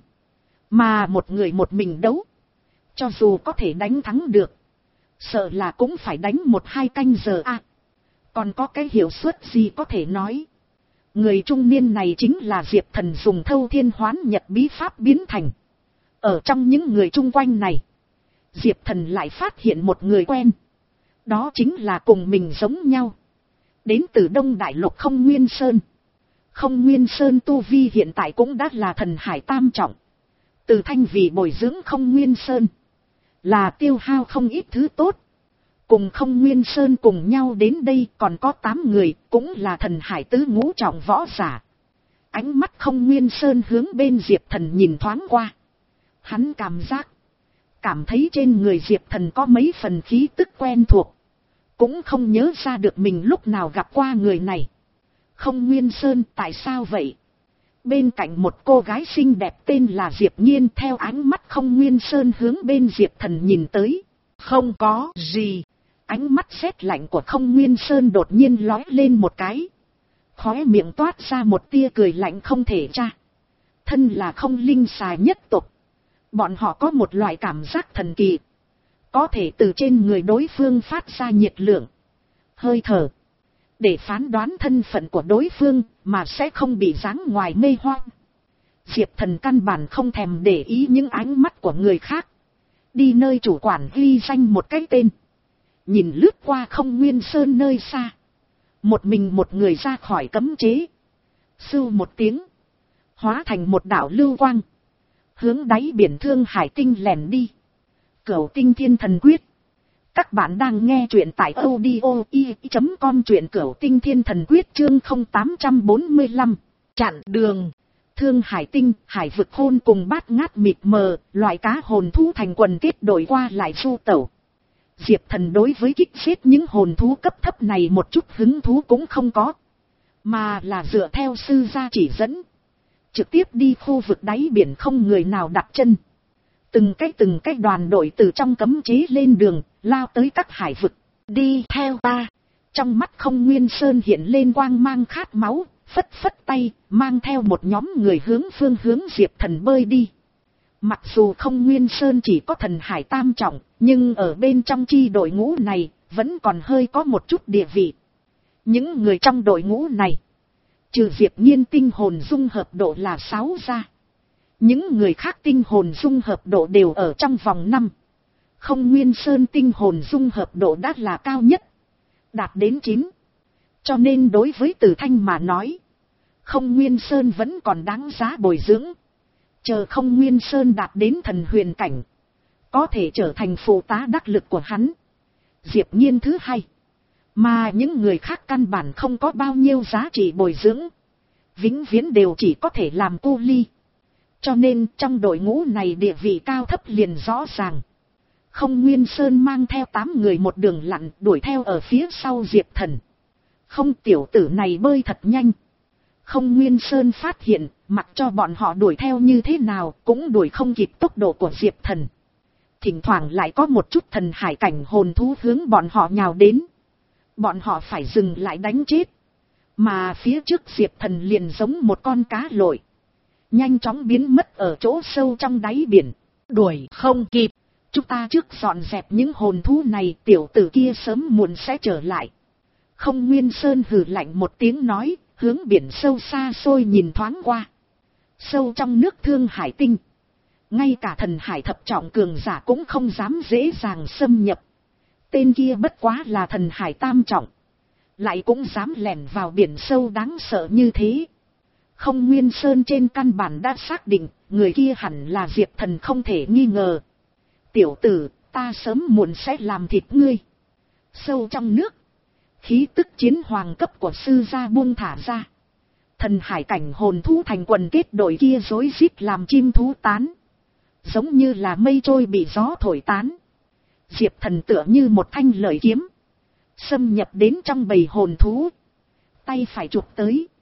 Mà một người một mình đấu. Cho dù có thể đánh thắng được. Sợ là cũng phải đánh một hai canh giờ à. Còn có cái hiệu suất gì có thể nói. Người trung niên này chính là Diệp Thần dùng thâu thiên hoán nhật bí pháp biến thành. Ở trong những người chung quanh này. Diệp Thần lại phát hiện một người quen. Đó chính là cùng mình giống nhau. Đến từ Đông Đại Lục Không Nguyên Sơn. Không Nguyên Sơn tu vi hiện tại cũng đã là thần hải tam trọng. Từ Thanh vì bồi dưỡng Không Nguyên Sơn. Là tiêu hao không ít thứ tốt. Cùng Không Nguyên Sơn cùng nhau đến đây còn có tám người, cũng là thần hải tứ ngũ trọng võ giả. Ánh mắt Không Nguyên Sơn hướng bên Diệp Thần nhìn thoáng qua. Hắn cảm giác, cảm thấy trên người Diệp Thần có mấy phần khí tức quen thuộc. Cũng không nhớ ra được mình lúc nào gặp qua người này. Không Nguyên Sơn tại sao vậy? Bên cạnh một cô gái xinh đẹp tên là Diệp Nhiên theo ánh mắt Không Nguyên Sơn hướng bên Diệp Thần nhìn tới. Không có gì. Ánh mắt sét lạnh của Không Nguyên Sơn đột nhiên lóe lên một cái. Khóe miệng toát ra một tia cười lạnh không thể tra. Thân là không linh xà nhất tộc. Bọn họ có một loại cảm giác thần kỳ. Có thể từ trên người đối phương phát ra nhiệt lượng. Hơi thở. Để phán đoán thân phận của đối phương mà sẽ không bị dáng ngoài mê hoang. Diệp Thần căn bản không thèm để ý những ánh mắt của người khác. Đi nơi chủ quản ghi danh một cái tên. Nhìn lướt qua Không Nguyên Sơn nơi xa. Một mình một người ra khỏi cấm chế. Sưu một tiếng. Hóa thành một đạo lưu quang. Hướng đáy biển Thương Hải Tinh lẻn đi. Cửu Tinh Thiên Thần Quyết. Các bạn đang nghe truyện tại audio i chấm com truyện Cửu Tinh Thiên Thần Quyết chương không tám bốn lăm. Chặn đường. Thương Hải Tinh, hải vực hôn cùng bát ngát mịt mờ, loại cá hồn thú thành quần kết đội qua lại du tẩu. Diệp Thần đối với kích giết những hồn thú cấp thấp này một chút hứng thú cũng không có. Mà là dựa theo sư gia chỉ dẫn. Trực tiếp đi khu vực đáy biển không người nào đặt chân. Từng cái từng cái đoàn đội từ trong cấm chế lên đường, lao tới các hải vực. Đi theo ta. Trong mắt Không Nguyên Sơn hiện lên quang mang khát máu, phất phất tay, mang theo một nhóm người hướng phương hướng Diệp Thần bơi đi. Mặc dù Không Nguyên Sơn chỉ có thần hải tam trọng, nhưng ở bên trong chi đội ngũ này, vẫn còn hơi có một chút địa vị. Những người trong đội ngũ này, trừ Diệp Nhiên tinh hồn dung hợp độ là sáu ra. Những người khác tinh hồn dung hợp độ đều ở trong vòng năm. Không Nguyên Sơn tinh hồn dung hợp độ đã là cao nhất, đạt đến chín. Cho nên đối với Từ Thanh mà nói, Không Nguyên Sơn vẫn còn đáng giá bồi dưỡng. Chờ Không Nguyên Sơn đạt đến thần huyền cảnh, có thể trở thành phụ tá đắc lực của hắn. Diệp Nhiên thứ hai. Mà những người khác căn bản không có bao nhiêu giá trị bồi dưỡng. Vĩnh viễn đều chỉ có thể làm cu ly. Cho nên trong đội ngũ này địa vị cao thấp liền rõ ràng. Không Nguyên Sơn mang theo tám người một đường lặn đuổi theo ở phía sau Diệp Thần. Không, tiểu tử này bơi thật nhanh. Không Nguyên Sơn phát hiện, mặc cho bọn họ đuổi theo như thế nào cũng đuổi không kịp tốc độ của Diệp Thần. Thỉnh thoảng lại có một chút thần hải cảnh hồn thú hướng bọn họ nhào đến. Bọn họ phải dừng lại đánh chết. Mà phía trước Diệp Thần liền giống một con cá lội. Nhanh chóng biến mất ở chỗ sâu trong đáy biển. Đuổi không kịp. Chúng ta trước dọn dẹp những hồn thú này, tiểu tử kia sớm muộn sẽ trở lại. Không Nguyên Sơn hừ lạnh một tiếng nói, hướng biển sâu xa xôi nhìn thoáng qua. Sâu trong nước Thương Hải Tinh. Ngay cả thần hải thập trọng cường giả cũng không dám dễ dàng xâm nhập. Tên kia bất quá là thần hải tam trọng. Lại cũng dám lẻn vào biển sâu đáng sợ như thế. Không Nguyên Sơn trên căn bản đã xác định, người kia hẳn là Diệp Thần không thể nghi ngờ. Tiểu tử, ta sớm muộn sẽ làm thịt ngươi. Sâu trong nước, khí tức chiến hoàng cấp của sư gia buông thả ra. Thần hải cảnh hồn thú thành quần kết đội kia rối rít làm chim thú tán. Giống như là mây trôi bị gió thổi tán. Diệp Thần tựa như một thanh lợi kiếm, xâm nhập đến trong bầy hồn thú. Tay phải chụp tới,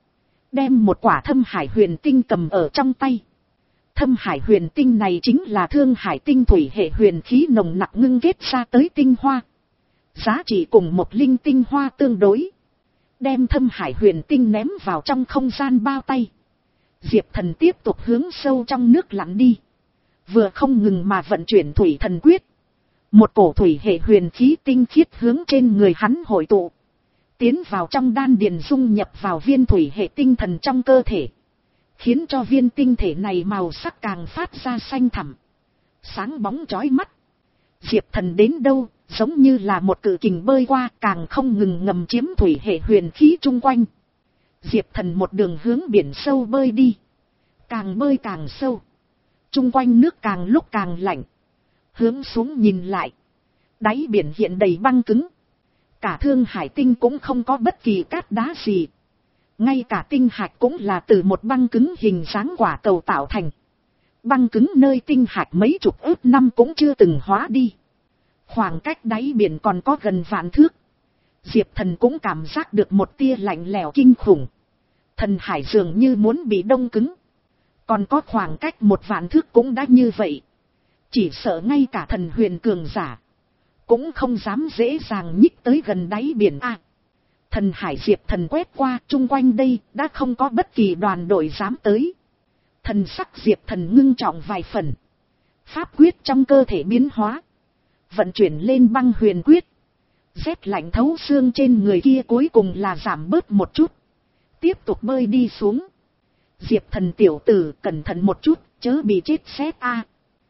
đem một quả thâm hải huyền tinh cầm ở trong tay. Thâm hải huyền tinh này chính là thương hải tinh thủy hệ huyền khí nồng nặc ngưng kết ra tới tinh hoa. Giá trị cùng một linh tinh hoa tương đối. Đem thâm hải huyền tinh ném vào trong không gian bao tay. Diệp Thần tiếp tục hướng sâu trong nước lặn đi. Vừa không ngừng mà vận chuyển thủy thần quyết. Một cổ thủy hệ huyền khí tinh khiết hướng trên người hắn hội tụ. Tiến vào trong đan điền dung nhập vào viên thủy hệ tinh thần trong cơ thể. Khiến cho viên tinh thể này màu sắc càng phát ra xanh thẳm. Sáng bóng chói mắt. Diệp Thần đến đâu, giống như là một cự kình bơi qua, càng không ngừng ngầm chiếm thủy hệ huyền khí chung quanh. Diệp Thần một đường hướng biển sâu bơi đi. Càng bơi càng sâu. Chung quanh nước càng lúc càng lạnh. Hướng xuống nhìn lại. Đáy biển hiện đầy băng cứng. Cả thương hải tinh cũng không có bất kỳ cát đá gì. Ngay cả tinh hạch cũng là từ một băng cứng hình dáng quả cầu tạo thành. Băng cứng nơi tinh hạch mấy chục ước năm cũng chưa từng hóa đi. Khoảng cách đáy biển còn có gần vạn thước. Diệp Thần cũng cảm giác được một tia lạnh lẽo kinh khủng. Thần hải dường như muốn bị đông cứng. Còn có khoảng cách một vạn thước cũng đã như vậy. Chỉ sợ ngay cả thần huyền cường giả cũng không dám dễ dàng nhích tới gần đáy biển a. Thần hải Diệp Thần quét qua, chung quanh đây đã không có bất kỳ đoàn đội dám tới. Thần sắc Diệp Thần ngưng trọng vài phần. Pháp quyết trong cơ thể biến hóa. Vận chuyển lên băng huyền quyết. Rét lạnh thấu xương trên người kia cuối cùng là giảm bớt một chút. Tiếp tục bơi đi xuống. Diệp Thần tiểu tử cẩn thận một chút, chớ bị chết xét a.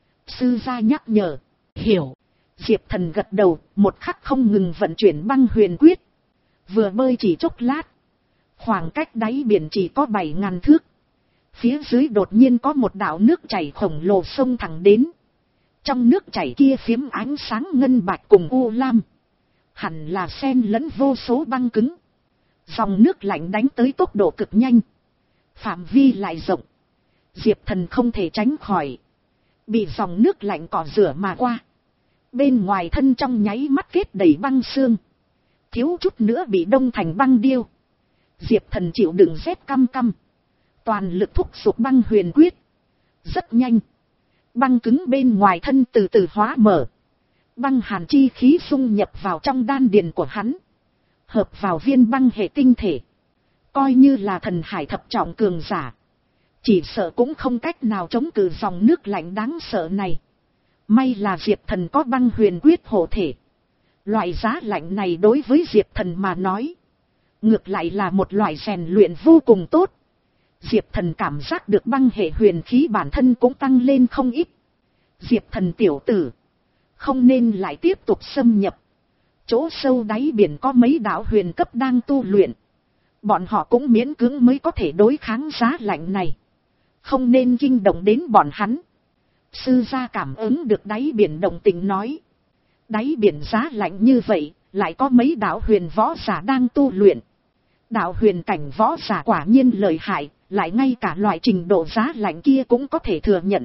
Sư gia nhắc nhở. Hiểu. Diệp Thần gật đầu, một khắc không ngừng vận chuyển băng huyền quyết. Vừa bơi chỉ chốc lát. Khoảng cách đáy biển chỉ có bảy ngàn thước. Phía dưới đột nhiên có một đạo nước chảy khổng lồ sông thẳng đến. Trong nước chảy kia phiếm ánh sáng ngân bạch cùng u lam. Hẳn là xen lẫn vô số băng cứng. Dòng nước lạnh đánh tới tốc độ cực nhanh. Phạm vi lại rộng. Diệp Thần không thể tránh khỏi. Bị dòng nước lạnh cọ rửa mà qua. Bên ngoài thân trong nháy mắt kết đầy băng xương. Thiếu chút nữa bị đông thành băng điêu. Diệp Thần chịu đựng rét căm căm. Toàn lực thúc giục băng huyền quyết. Rất nhanh. Băng cứng bên ngoài thân từ từ hóa mở. Băng hàn chi khí xung nhập vào trong đan điền của hắn. Hợp vào viên băng hệ tinh thể. Coi như là thần hải thập trọng cường giả. Chỉ sợ cũng không cách nào chống cự dòng nước lạnh đáng sợ này. May là Diệp Thần có băng huyền quyết hộ thể. Loại giá lạnh này đối với Diệp Thần mà nói. Ngược lại là một loại rèn luyện vô cùng tốt. Diệp Thần cảm giác được băng hệ huyền khí bản thân cũng tăng lên không ít. Diệp Thần tiểu tử. Không nên lại tiếp tục xâm nhập. Chỗ sâu đáy biển có mấy đạo huyền cấp đang tu luyện. Bọn họ cũng miễn cưỡng mới có thể đối kháng giá lạnh này. Không nên kinh động đến bọn hắn. Sư gia cảm ứng được đáy biển động tình nói. Đáy biển giá lạnh như vậy, lại có mấy đạo huyền võ giả đang tu luyện. Đạo huyền cảnh võ giả quả nhiên lợi hại, lại ngay cả loại trình độ giá lạnh kia cũng có thể thừa nhận.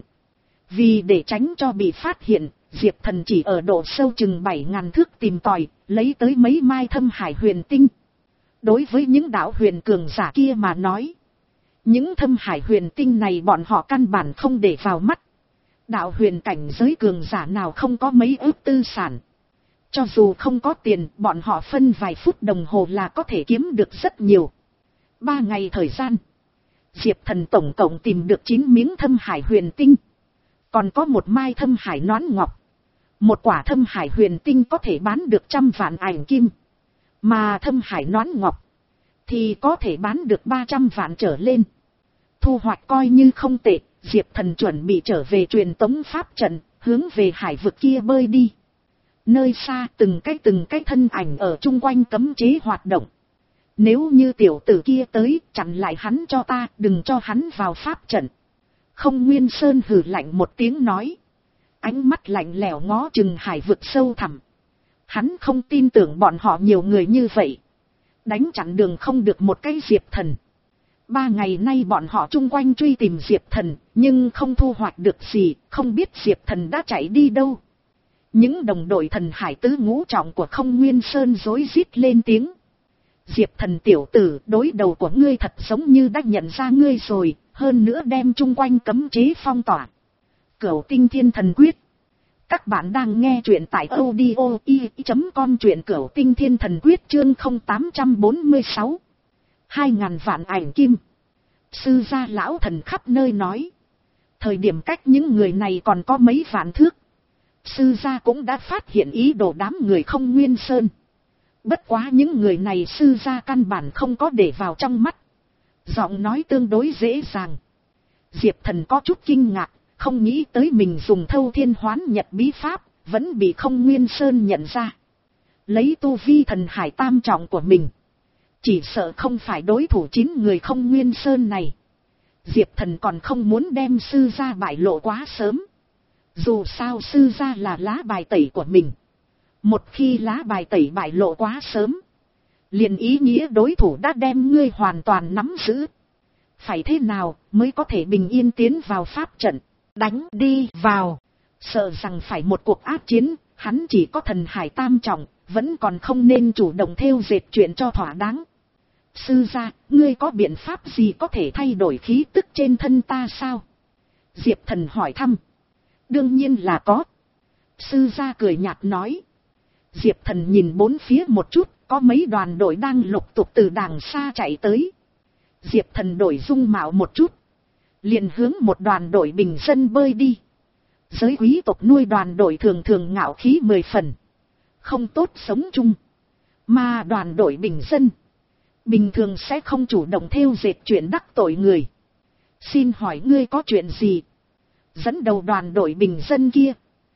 Vì để tránh cho bị phát hiện, Diệp Thần chỉ ở độ sâu chừng bảy ngàn thước tìm tòi, lấy tới mấy mai thâm hải huyền tinh. Đối với những đạo huyền cường giả kia mà nói, những thâm hải huyền tinh này bọn họ căn bản không để vào mắt. Đạo huyền cảnh giới cường giả nào không có mấy ước tư sản. Cho dù không có tiền, bọn họ phân vài phút đồng hồ là có thể kiếm được rất nhiều. Ba ngày thời gian, Diệp Thần tổng cộng tìm được chín miếng thâm hải huyền tinh. Còn có một mai thâm hải nón ngọc. Một quả thâm hải huyền tinh có thể bán được trăm vạn ảnh kim. Mà thâm hải nón ngọc thì có thể bán được ba trăm vạn trở lên. Thu hoạch coi như không tệ. Diệp Thần chuẩn bị trở về truyền tống pháp trận, hướng về hải vực kia bơi đi. Nơi xa từng cái từng cái thân ảnh ở chung quanh cấm chế hoạt động. Nếu như tiểu tử kia tới, chặn lại hắn cho ta, đừng cho hắn vào pháp trận. Không Nguyên Sơn hừ lạnh một tiếng nói. Ánh mắt lạnh lẽo ngó chừng hải vực sâu thẳm. Hắn không tin tưởng bọn họ nhiều người như vậy. Đánh chặn đường không được một cái Diệp Thần. Ba ngày nay bọn họ chung quanh truy tìm Diệp Thần, nhưng không thu hoạch được gì, không biết Diệp Thần đã chạy đi đâu. Những đồng đội thần hải tứ ngũ trọng của Không Nguyên Sơn rối rít lên tiếng. Diệp Thần tiểu tử, đối đầu của ngươi thật giống như đã nhận ra ngươi rồi, hơn nữa đem chung quanh cấm chế phong tỏa. Cửu Tinh Thiên Thần Quyết. Các bạn đang nghe truyện tại audio i chấm com, truyện Cửu Tinh Thiên Thần Quyết chương không tám bốn sáu. Hai ngàn vạn ảnh kim. Sư gia lão thần khắp nơi nói. Thời điểm cách những người này còn có mấy vạn thước. Sư gia cũng đã phát hiện ý đồ đám người Không Nguyên Sơn. Bất quá những người này sư gia căn bản không có để vào trong mắt. Giọng nói tương đối dễ dàng. Diệp Thần có chút kinh ngạc, không nghĩ tới mình dùng Thâu Thiên Hoán Nhật bí pháp, vẫn bị Không Nguyên Sơn nhận ra. Lấy tu vi thần hải tam trọng của mình, chỉ sợ không phải đối thủ chín người Không Nguyên Sơn này. Diệp Thần còn không muốn đem sư gia bại lộ quá sớm. Dù sao sư gia là lá bài tẩy của mình. Một khi lá bài tẩy bại lộ quá sớm, liền ý nghĩa đối thủ đã đem ngươi hoàn toàn nắm giữ. Phải thế nào mới có thể bình yên tiến vào pháp trận? Đánh đi vào. Sợ rằng phải một cuộc ác chiến, hắn chỉ có thần hải tam trọng, vẫn còn không nên chủ động thêu dệt chuyện cho thỏa đáng. Sư gia, ngươi có biện pháp gì có thể thay đổi khí tức trên thân ta sao? Diệp Thần hỏi thăm. Đương nhiên là có. Sư gia cười nhạt nói. Diệp Thần nhìn bốn phía một chút, có mấy đoàn đội đang lục tục từ đàng xa chạy tới. Diệp Thần đổi dung mạo một chút, liền hướng một đoàn đội bình dân bơi đi. Giới quý tộc nuôi đoàn đội thường thường ngạo khí mười phần, không tốt sống chung. Mà đoàn đội bình dân, bình thường sẽ không chủ động thêu dệt chuyện đắc tội người. Xin hỏi ngươi có chuyện gì? Dẫn đầu đoàn đội bình dân kia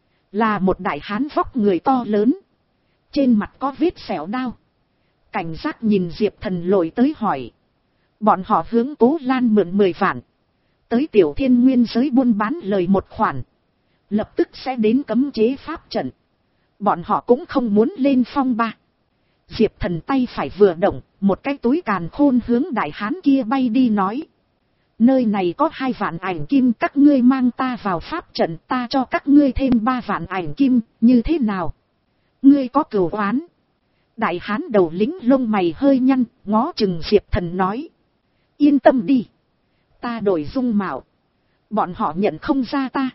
là một đại hán vóc người to lớn, trên mặt có vết sẹo đao. Cảnh giác nhìn Diệp Thần lội tới hỏi. Bọn họ hướng Cố Lan mượn mười vạn, tới Tiểu Thiên Nguyên giới buôn bán lời một khoản, lập tức sẽ đến cấm chế pháp trận. Bọn họ cũng không muốn lên phong ba. Diệp Thần tay phải vừa động, một cái túi càn khôn hướng đại hán kia bay đi nói. Nơi này có hai vạn ảnh kim, các ngươi mang ta vào pháp trận, ta cho các ngươi thêm ba vạn ảnh kim, như thế nào? Ngươi có cừu oán? Đại hán đầu lính lông mày hơi nhăn, ngó chừng Diệp Thần nói. Yên tâm đi, ta đổi dung mạo, bọn họ nhận không ra ta.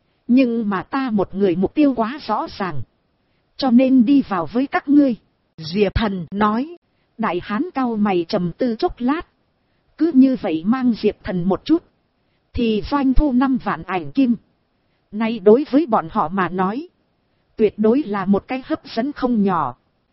Nhưng mà ta một người mục tiêu quá rõ ràng, cho nên đi vào với các ngươi. Diệp Thần nói. Đại hán cau mày trầm tư chốc lát. Cứ như vậy mang Diệp Thần một chút, thì doanh thu năm vạn ảnh kim. Nay đối với bọn họ mà nói, tuyệt đối là một cái hấp dẫn không nhỏ.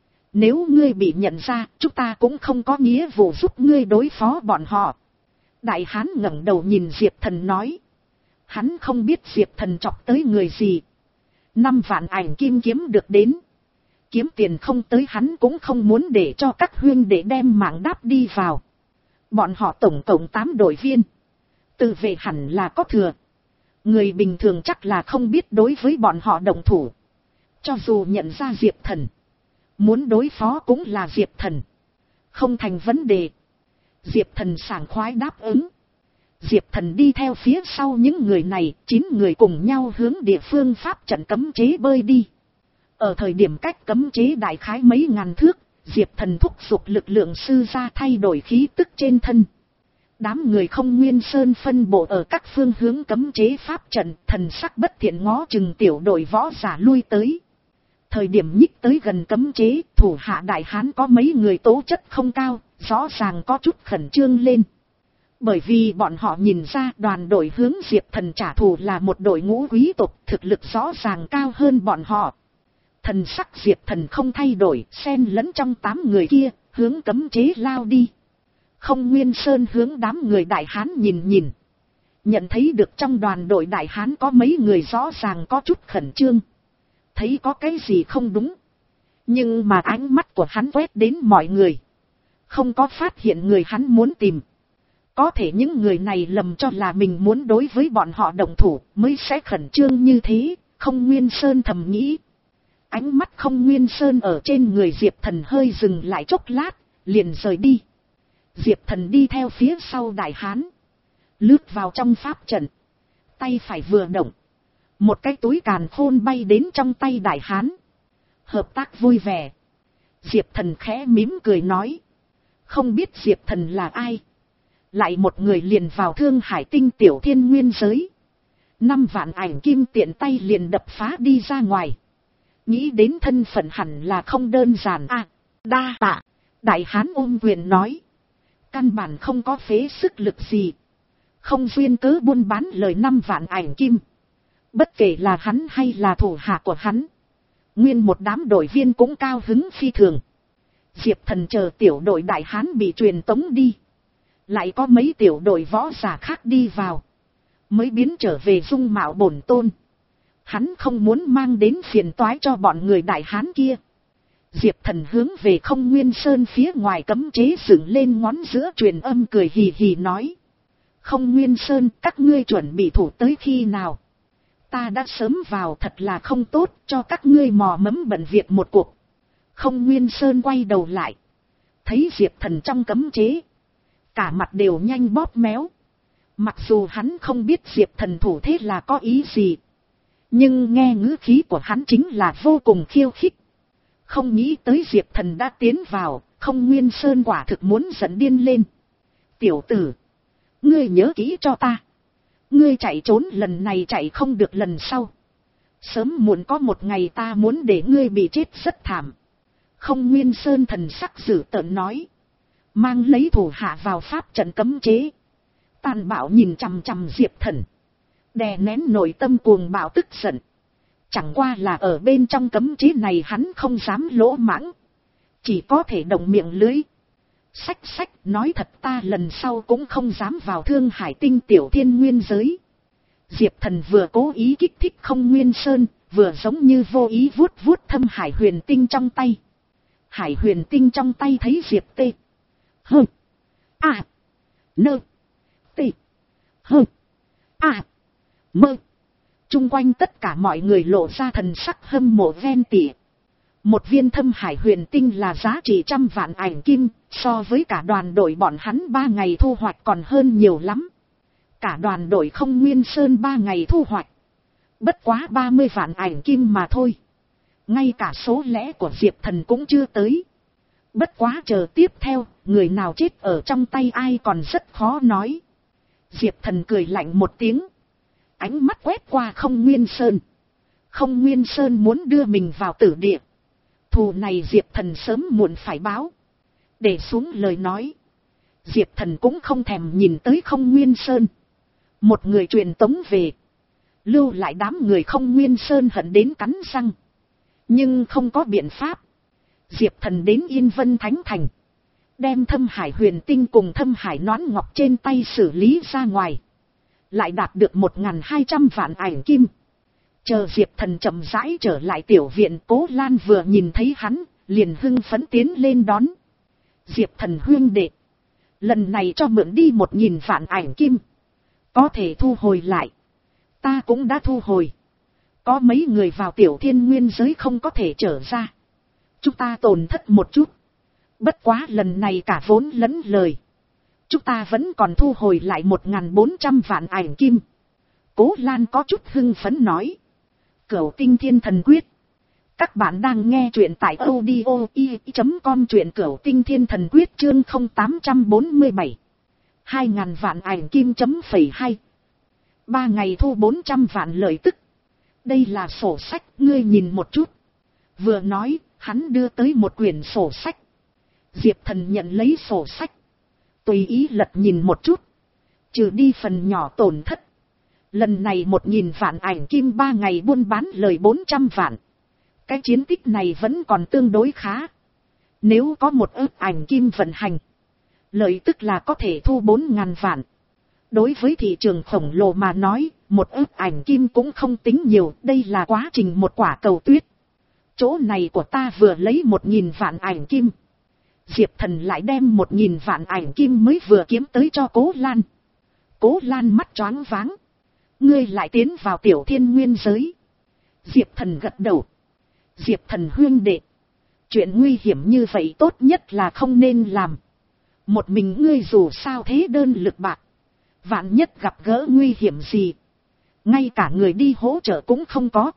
Nếu ngươi bị nhận ra, chúng ta cũng không có nghĩa vụ giúp ngươi đối phó bọn họ. Đại hán ngẩng đầu nhìn Diệp Thần nói. Hắn không biết Diệp Thần chọc tới người gì. Năm vạn ảnh kim kiếm được đến, kiếm tiền không tới hắn cũng không muốn để cho các huynh để đem mạng đáp đi vào. Bọn họ tổng cộng tám đội viên, tự vệ hẳn là có thừa. Người bình thường chắc là không biết đối với bọn họ động thủ. Cho dù nhận ra Diệp Thần, muốn đối phó cũng là Diệp Thần, không thành vấn đề. Diệp Thần sảng khoái đáp ứng. Diệp Thần đi theo phía sau những người này, chín người cùng nhau hướng địa phương pháp trận cấm chế bơi đi. Ở thời điểm cách cấm chế đại khái mấy ngàn thước, Diệp Thần thúc giục lực lượng sư gia thay đổi khí tức trên thân. Đám người Không Nguyên Sơn phân bộ ở các phương hướng cấm chế pháp trận, thần sắc bất thiện ngó chừng tiểu đội võ giả lui tới. Thời điểm nhích tới gần cấm chế, thủ hạ đại hán có mấy người tố chất không cao, rõ ràng có chút khẩn trương lên. Bởi vì bọn họ nhìn ra đoàn đội hướng Diệp Thần trả thù là một đội ngũ quý tộc, thực lực rõ ràng cao hơn bọn họ. Thần sắc Diệp Thần không thay đổi, xen lẫn trong tám người kia, hướng cấm chế lao đi. Không Nguyên Sơn hướng đám người đại hán nhìn nhìn. Nhận thấy được trong đoàn đội đại hán có mấy người rõ ràng có chút khẩn trương. Thấy có cái gì không đúng. Nhưng mà ánh mắt của hắn quét đến mọi người, không có phát hiện người hắn muốn tìm. Có thể những người này lầm cho là mình muốn đối với bọn họ động thủ mới sẽ khẩn trương như thế, Không Nguyên Sơn thầm nghĩ. Ánh mắt Không Nguyên Sơn ở trên người Diệp Thần hơi dừng lại chốc lát, liền rời đi. Diệp Thần đi theo phía sau đại hán, lướt vào trong pháp trận. Tay phải vừa động, một cái túi càn khôn bay đến trong tay đại hán. Hợp tác vui vẻ. Diệp Thần khẽ mím cười nói. Không biết Diệp Thần là ai. Lại một người liền vào Thương Hải Tinh tiểu thiên nguyên giới. Năm vạn ảnh kim tiện tay liền đập phá đi ra ngoài. Nghĩ đến thân phận hẳn là không đơn giản à. Đa tạ. Đại hán ôm quyền nói. Căn bản không có phế sức lực gì. Không duyên cớ buôn bán lời năm vạn ảnh kim. Bất kể là hắn hay là thủ hạ của hắn. Nguyên một đám đội viên cũng cao hứng phi thường. Diệp Thần chờ tiểu đội đại hán bị truyền tống đi. Lại có mấy tiểu đội võ giả khác đi vào. Mới biến trở về dung mạo bổn tôn. Hắn không muốn mang đến phiền toái cho bọn người đại hán kia. Diệp Thần hướng về Không Nguyên Sơn phía ngoài cấm chế dựng lên ngón giữa truyền âm cười hì hì nói. Không Nguyên Sơn, các ngươi chuẩn bị thủ tới khi nào? Ta đã sớm vào, thật là không tốt, cho các ngươi mò mẫm bận việc một cuộc. Không Nguyên Sơn quay đầu lại. Thấy Diệp Thần trong cấm chế. Cả mặt đều nhanh bóp méo. Mặc dù hắn không biết Diệp Thần thủ thế là có ý gì. Nhưng nghe ngữ khí của hắn chính là vô cùng khiêu khích. Không nghĩ tới Diệp Thần đã tiến vào, Không Nguyên Sơn quả thực muốn giận điên lên. Tiểu tử, ngươi nhớ kỹ cho ta. Ngươi chạy trốn lần này chạy không được lần sau. Sớm muộn có một ngày ta muốn để ngươi bị chết rất thảm. Không Nguyên Sơn thần sắc dữ tợn nói. Mang lấy thủ hạ vào pháp trận cấm chế. Tàn bạo nhìn chằm chằm Diệp Thần. Đè nén nội tâm cuồng bạo tức giận. Chẳng qua là ở bên trong cấm chế này hắn không dám lỗ mãng. Chỉ có thể động miệng lưới. Sách sách nói thật ta lần sau cũng không dám vào Thương Hải Tinh tiểu thiên nguyên giới. Diệp Thần vừa cố ý kích thích Không Nguyên Sơn, vừa giống như vô ý vuốt vuốt thâm hải huyền tinh trong tay. Hải huyền tinh trong tay thấy Diệp tê. Hơ. À. Nơ. Tê. Hơ. À. Mơ. Trung quanh tất cả mọi người lộ ra thần sắc hâm mộ ven tỉa. Một viên thâm hải huyền tinh là giá trị trăm vạn ảnh kim, so với cả đoàn đội bọn hắn ba ngày thu hoạch còn hơn nhiều lắm. Cả đoàn đội Không Nguyên Sơn ba ngày thu hoạch. Bất quá ba mươi vạn ảnh kim mà thôi. Ngay cả số lẻ của Diệp Thần cũng chưa tới. Bất quá chờ tiếp theo, người nào chết ở trong tay ai còn rất khó nói. Diệp Thần cười lạnh một tiếng. Ánh mắt quét qua Không Nguyên Sơn. Không Nguyên Sơn muốn đưa mình vào tử địa. Thù này Diệp Thần sớm muộn phải báo. Để xuống lời nói. Diệp Thần cũng không thèm nhìn tới Không Nguyên Sơn. Một người truyền tống về. Lưu lại đám người Không Nguyên Sơn hận đến cắn răng. Nhưng không có biện pháp. Diệp Thần đến Yên Vân Thánh Thành. Đem thâm hải huyền tinh cùng thâm hải nón ngọc trên tay xử lý ra ngoài. Lại đạt được một nghìn hai trăm vạn ảnh kim. Chờ Diệp Thần chậm rãi trở lại tiểu viện, Cố Lan vừa nhìn thấy hắn, liền hưng phấn tiến lên đón. Diệp Thần huynh đệ. Lần này cho mượn đi một nghìn vạn ảnh kim. Có thể thu hồi lại. Ta cũng đã thu hồi. Có mấy người vào tiểu thiên nguyên giới không có thể trở ra. Chúng ta tổn thất một chút. Bất quá lần này cả vốn lẫn lời. Chúng ta vẫn còn thu hồi lại một nghìn bốn trăm vạn ảnh kim. Cố Lan có chút hưng phấn nói. Cửu Tinh Thiên Thần Quyết. Các bạn đang nghe truyện tại audio i chấm com, truyện Cửu Tinh Thiên Thần Quyết chương không tám bốn bảy. Hai ngàn vạn ảnh kim chấm phẩy hai. Ba ngày thu bốn trăm vạn lợi tức. Đây là sổ sách, ngươi nhìn một chút. Vừa nói, hắn đưa tới một quyển sổ sách. Diệp Thần nhận lấy sổ sách. Tùy ý lật nhìn một chút. Trừ đi phần nhỏ tổn thất. Lần này một nghìn vạn ảnh kim ba ngày buôn bán lời bốn trăm vạn. Cái chiến tích này vẫn còn tương đối khá. Nếu có một ước ảnh kim vận hành. Lợi tức là có thể thu bốn ngàn vạn. Đối với thị trường khổng lồ mà nói, một ước ảnh kim cũng không tính nhiều. Đây là quá trình một quả cầu tuyết. Chỗ này của ta vừa lấy một nghìn vạn ảnh kim. Diệp Thần lại đem một nghìn vạn ảnh kim mới vừa kiếm tới cho Cố Lan. Cố Lan mắt choáng váng. Ngươi lại tiến vào tiểu thiên nguyên giới. Diệp Thần gật đầu. Diệp Thần huynh đệ. Chuyện nguy hiểm như vậy tốt nhất là không nên làm. Một mình ngươi dù sao thế đơn lực bạc. Vạn nhất gặp gỡ nguy hiểm gì. Ngay cả người đi hỗ trợ cũng không có.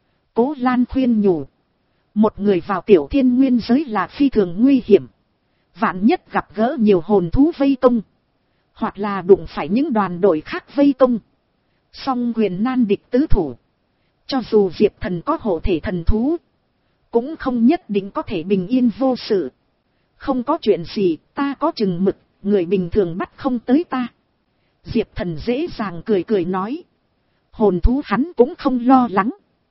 Cố Lan khuyên nhủ. Một người vào tiểu thiên nguyên giới là phi thường nguy hiểm. Vạn nhất gặp gỡ nhiều hồn thú vây công, hoặc là đụng phải những đoàn đội khác vây công, song quyền nan địch tứ thủ. Cho dù Diệp Thần có hộ thể thần thú, cũng không nhất định có thể bình yên vô sự. Không có chuyện gì, ta có chừng mực, người bình thường bắt không tới ta. Diệp Thần dễ dàng cười cười nói. Hồn thú hắn cũng không lo lắng.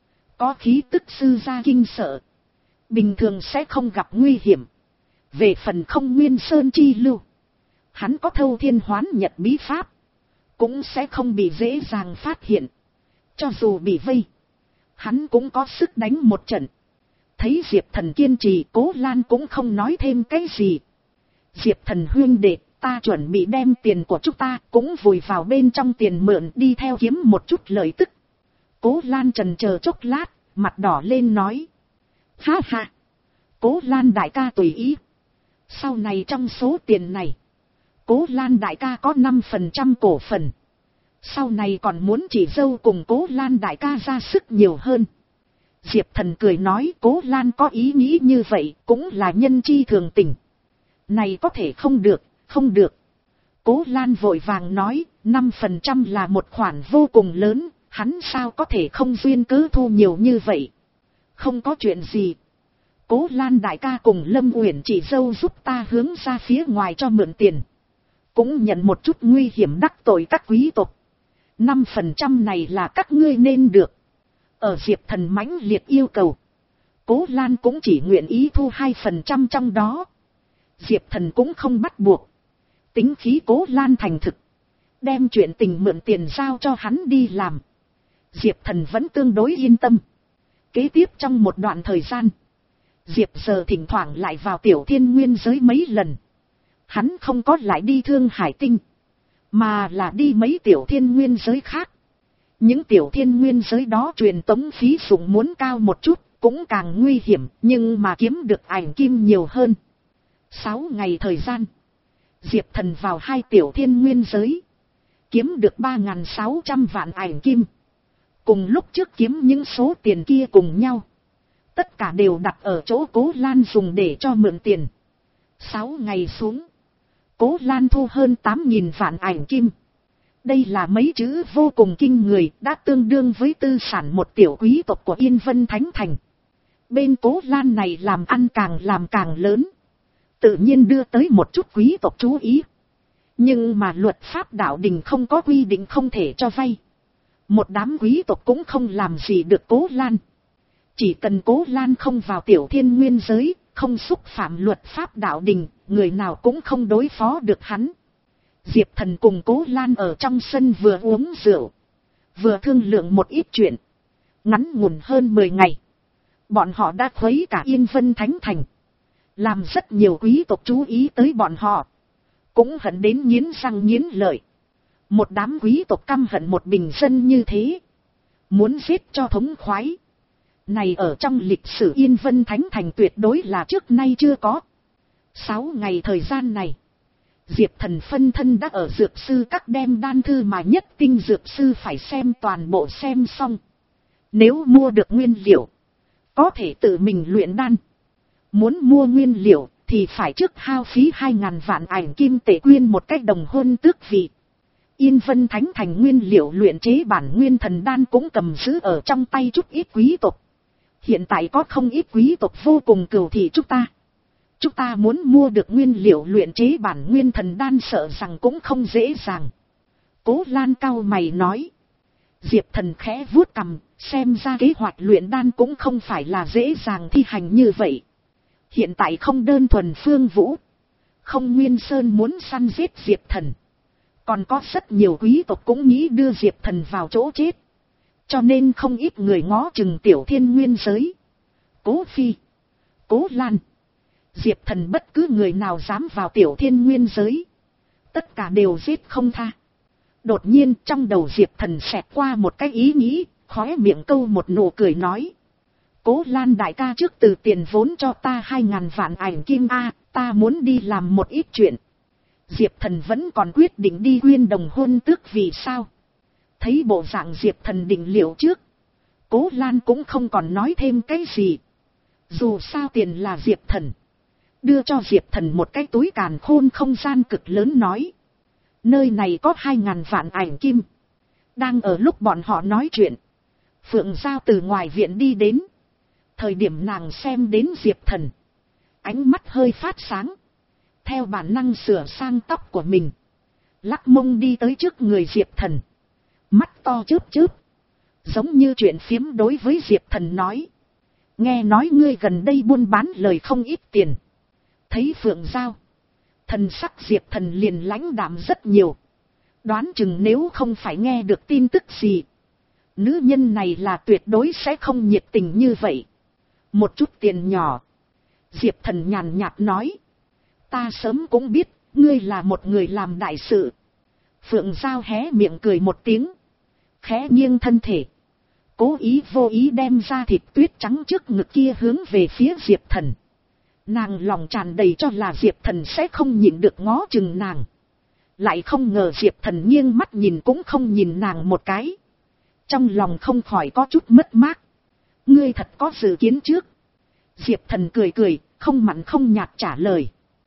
Có khí tức sư gia kinh sợ, bình thường sẽ không gặp nguy hiểm. Về phần không nguyên sơn chi lưu, hắn có thâu thiên hoán nhật bí pháp, cũng sẽ không bị dễ dàng phát hiện. Cho dù bị vây, hắn cũng có sức đánh một trận. Thấy Diệp Thần kiên trì, Cố Lan cũng không nói thêm cái gì. Diệp Thần huynh đệ, ta chuẩn bị đem tiền của chúng ta cũng vùi vào bên trong tiền mượn đi theo kiếm một chút lợi tức. Cố Lan trần chờ chốc lát, mặt đỏ lên nói. Ha ha, Cố Lan đại ca tùy ý. Sau này trong số tiền này, Cố Lan đại ca có năm phần trăm cổ phần. Sau này còn muốn chỉ dâu cùng Cố Lan đại ca ra sức nhiều hơn. Diệp Thần cười nói, Cố Lan có ý nghĩ như vậy cũng là nhân chi thường tình. Này có thể không được, không được. Cố Lan vội vàng nói, năm phần trăm là một khoản vô cùng lớn, hắn sao có thể không duyên cớ thu nhiều như vậy. Không có chuyện gì. Cố Lan đại ca cùng Lâm Uyển chị dâu giúp ta hướng ra phía ngoài cho mượn tiền. Cũng nhận một chút nguy hiểm đắc tội các quý tộc. năm phần trăm này là các ngươi nên được. Ở Diệp Thần mãnh liệt yêu cầu, Cố Lan cũng chỉ nguyện ý thu hai phần trăm trong đó. Diệp Thần cũng không bắt buộc. Tính khí Cố Lan thành thực, đem chuyện tình mượn tiền giao cho hắn đi làm. Diệp Thần vẫn tương đối yên tâm. Kế tiếp trong một đoạn thời gian, Diệp giờ thỉnh thoảng lại vào Tiểu Thiên Nguyên giới mấy lần. Hắn không có lại đi Thương Hải Tinh, mà là đi mấy Tiểu Thiên Nguyên giới khác. Những Tiểu Thiên Nguyên giới đó truyền tống phí dụng muốn cao một chút, cũng càng nguy hiểm, nhưng mà kiếm được ảnh kim nhiều hơn. Sáu ngày thời gian, Diệp Thần vào hai Tiểu Thiên Nguyên giới, kiếm được ba nghìn sáu trăm vạn ảnh kim. Cùng lúc trước kiếm những số tiền kia cùng nhau, tất cả đều đặt ở chỗ Cố Lan dùng để cho mượn tiền. Sáu ngày xuống, Cố Lan thu hơn tám nghìn vạn ảnh kim. Đây là mấy chữ vô cùng kinh người, đã tương đương với tư sản một tiểu quý tộc của Yên Vân Thánh Thành. Bên Cố Lan này làm ăn càng làm càng lớn, tự nhiên đưa tới một chút quý tộc chú ý. Nhưng mà luật pháp đạo đình không có quy định không thể cho vay. Một đám quý tộc cũng không làm gì được Cố Lan. Chỉ cần Cố Lan không vào Tiểu Thiên Nguyên giới, không xúc phạm luật pháp đạo đình, người nào cũng không đối phó được hắn. Diệp Thần cùng Cố Lan ở trong sân vừa uống rượu, vừa thương lượng một ít chuyện. Ngắn ngủn hơn mười ngày, bọn họ đã khuấy cả Yên Vân Thánh Thành, làm rất nhiều quý tộc chú ý tới bọn họ, cũng hận đến nghiến răng nghiến lợi. Một đám quý tộc căm hận một bình dân như thế, muốn giết cho thống khoái. Này ở trong lịch sử Yên Vân Thánh Thành tuyệt đối là trước nay chưa có. Sáu ngày thời gian này, Diệp Thần phân thân đã ở dược sư các đem đan thư mà nhất tinh dược sư phải xem toàn bộ xem xong. Nếu mua được nguyên liệu, có thể tự mình luyện đan. Muốn mua nguyên liệu thì phải trước hao phí hai ngàn vạn ảnh kim tệ quyên một cách đồng hôn tước vị. Yên Vân Thánh Thành nguyên liệu luyện chế bản nguyên thần đan cũng cầm giữ ở trong tay chút ít quý tộc. Hiện tại có không ít quý tộc vô cùng cừu thị chúng ta. Chúng ta muốn mua được nguyên liệu luyện chế bản nguyên thần đan sợ rằng cũng không dễ dàng. Cố Lan cau mày nói. Diệp Thần khẽ vuốt cằm, xem ra kế hoạch luyện đan cũng không phải là dễ dàng thi hành như vậy. Hiện tại không đơn thuần Phương Vũ, không Nguyên Sơn muốn săn giết Diệp Thần, còn có rất nhiều quý tộc cũng nghĩ đưa Diệp Thần vào chỗ chết. Cho nên không ít người ngó chừng Tiểu Thiên Nguyên giới. Cố Phi, Cố Lan, Diệp Thần bất cứ người nào dám vào Tiểu Thiên Nguyên giới, tất cả đều giết không tha. Đột nhiên trong đầu Diệp Thần xẹt qua một cái ý nghĩ, khóe miệng câu một nụ cười nói. Cố Lan đại ca trước từ tiền vốn cho ta hai ngàn vạn ảnh kim a, ta muốn đi làm một ít chuyện. Diệp Thần vẫn còn quyết định đi quyên đồng hôn tước vì sao. Thấy bộ dạng Diệp Thần định liệu trước, Cố Lan cũng không còn nói thêm cái gì. Dù sao tiền là Diệp Thần, đưa cho Diệp Thần một cái túi càn khôn không gian cực lớn nói. Nơi này có hai ngàn vạn ảnh kim. Đang ở lúc bọn họ nói chuyện, Phượng Giao từ ngoài viện đi đến. Thời điểm nàng xem đến Diệp Thần, ánh mắt hơi phát sáng, theo bản năng sửa sang tóc của mình, lắc mông đi tới trước người Diệp Thần, mắt to chớp chớp, giống như chuyện phiếm đối với Diệp Thần nói. Nghe nói ngươi gần đây buôn bán lời không ít tiền. Thấy Phượng Giao, thần sắc Diệp Thần liền lãnh đạm rất nhiều. Đoán chừng nếu không phải nghe được tin tức gì, nữ nhân này là tuyệt đối sẽ không nhiệt tình như vậy. Một chút tiền nhỏ. Diệp Thần nhàn nhạt nói. Ta sớm cũng biết, ngươi là một người làm đại sự. Phượng Giao hé miệng cười một tiếng, khẽ nghiêng thân thể, cố ý vô ý đem ra thịt tuyết trắng trước ngực kia hướng về phía Diệp Thần. Nàng lòng tràn đầy cho là Diệp Thần sẽ không nhịn được ngó chừng nàng. Lại không ngờ Diệp Thần nghiêng mắt nhìn cũng không nhìn nàng một cái. Trong lòng không khỏi có chút mất mát. Ngươi thật có dự kiến trước. Diệp Thần cười cười, không mặn không nhạt trả lời.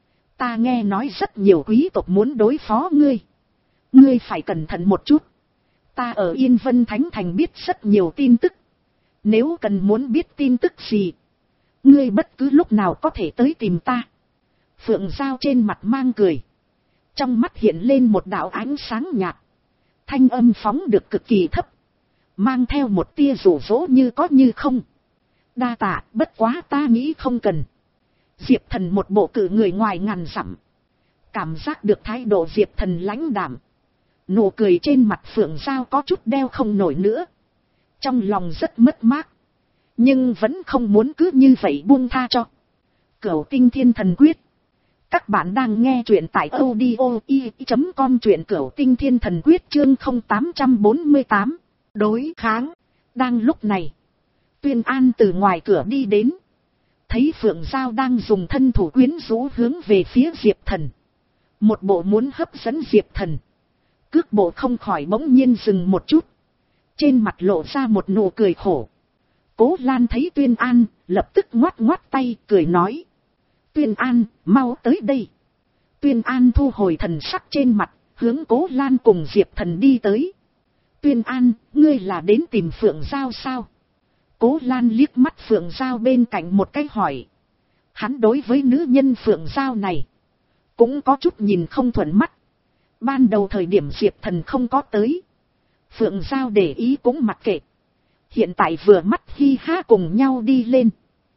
Ta nghe nói rất nhiều quý tộc muốn đối phó ngươi. Ngươi phải cẩn thận một chút. Ta ở Yên Vân Thánh Thành biết rất nhiều tin tức. Nếu cần muốn biết tin tức gì, ngươi bất cứ lúc nào có thể tới tìm ta. Phượng Giao trên mặt mang cười, trong mắt hiện lên một đạo ánh sáng nhạt. Thanh âm phóng được cực kỳ thấp, mang theo một tia rủ rỗ như có như không. Đa tạ, bất quá ta nghĩ không cần. Diệp Thần một bộ cử người ngoài ngàn dặm, cảm giác được thái độ Diệp Thần lãnh đạm. Nụ cười trên mặt Phượng Giao có chút đeo không nổi nữa. Trong lòng rất mất mát, nhưng vẫn không muốn cứ như vậy buông tha cho. Cửu Tinh Thiên Thần Quyết. Các bạn đang nghe truyện tại audio i chấm com, truyện Cửu Tinh Thiên Thần Quyết chương không tám bốn tám. Đối kháng. Đang lúc này, Tuyên An từ ngoài cửa đi đến. Thấy Phượng Giao đang dùng thân thủ quyến rũ hướng về phía Diệp Thần. Một bộ muốn hấp dẫn Diệp Thần. Cước bộ không khỏi bỗng nhiên dừng một chút. Trên mặt lộ ra một nụ cười khổ. Cố Lan thấy Tuyên An, lập tức ngoắt ngoắt tay, cười nói. Tuyên An, mau tới đây. Tuyên An thu hồi thần sắc trên mặt, hướng Cố Lan cùng Diệp Thần đi tới. Tuyên An, ngươi là đến tìm Phượng Giao sao? Cố Lan liếc mắt Phượng Giao bên cạnh một cái hỏi. Hắn đối với nữ nhân Phượng Giao này cũng có chút nhìn không thuận mắt. Ban đầu thời điểm Diệp Thần không có tới, Phượng Giao để ý cũng mặc kệ. Hiện tại vừa mắt hi ha cùng nhau đi lên.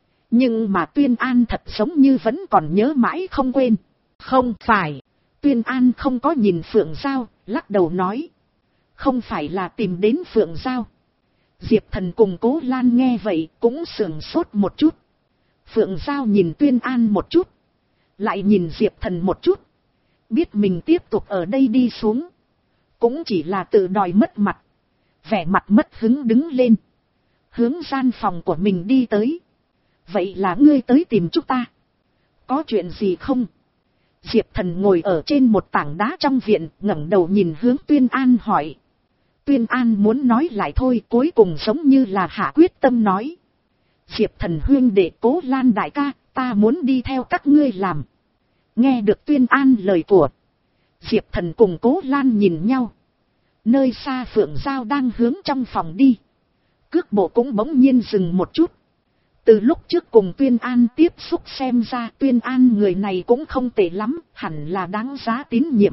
Nhưng mà Tuyên An thật giống như vẫn còn nhớ mãi không quên. Không phải. Tuyên An không có nhìn Phượng Giao, lắc đầu nói. Không phải là tìm đến Phượng Giao. Diệp Thần cùng Cố Lan nghe vậy cũng sửng sốt một chút. Phượng Giao nhìn Tuyên An một chút, lại nhìn Diệp Thần một chút. Biết mình tiếp tục ở đây đi xuống cũng chỉ là tự đòi mất mặt. Vẻ mặt mất hứng đứng lên, hướng gian phòng của mình đi tới. Vậy là ngươi tới tìm chúng ta, có chuyện gì không? Diệp Thần ngồi ở trên một tảng đá trong viện, ngẩng đầu nhìn hướng Tuyên An hỏi. Tuyên An muốn nói lại thôi, cuối cùng giống như là hạ quyết tâm nói. Diệp Thần huynh đệ, Cố Lan đại ca, ta muốn đi theo các ngươi làm. Nghe được Tuyên An lời của, Diệp Thần cùng Cố Lan nhìn nhau. Nơi xa Phượng Giao đang hướng trong phòng đi, cước bộ cũng bỗng nhiên dừng một chút. Từ lúc trước cùng Tuyên An tiếp xúc xem ra Tuyên An người này cũng không tệ lắm, hẳn là đáng giá tín nhiệm.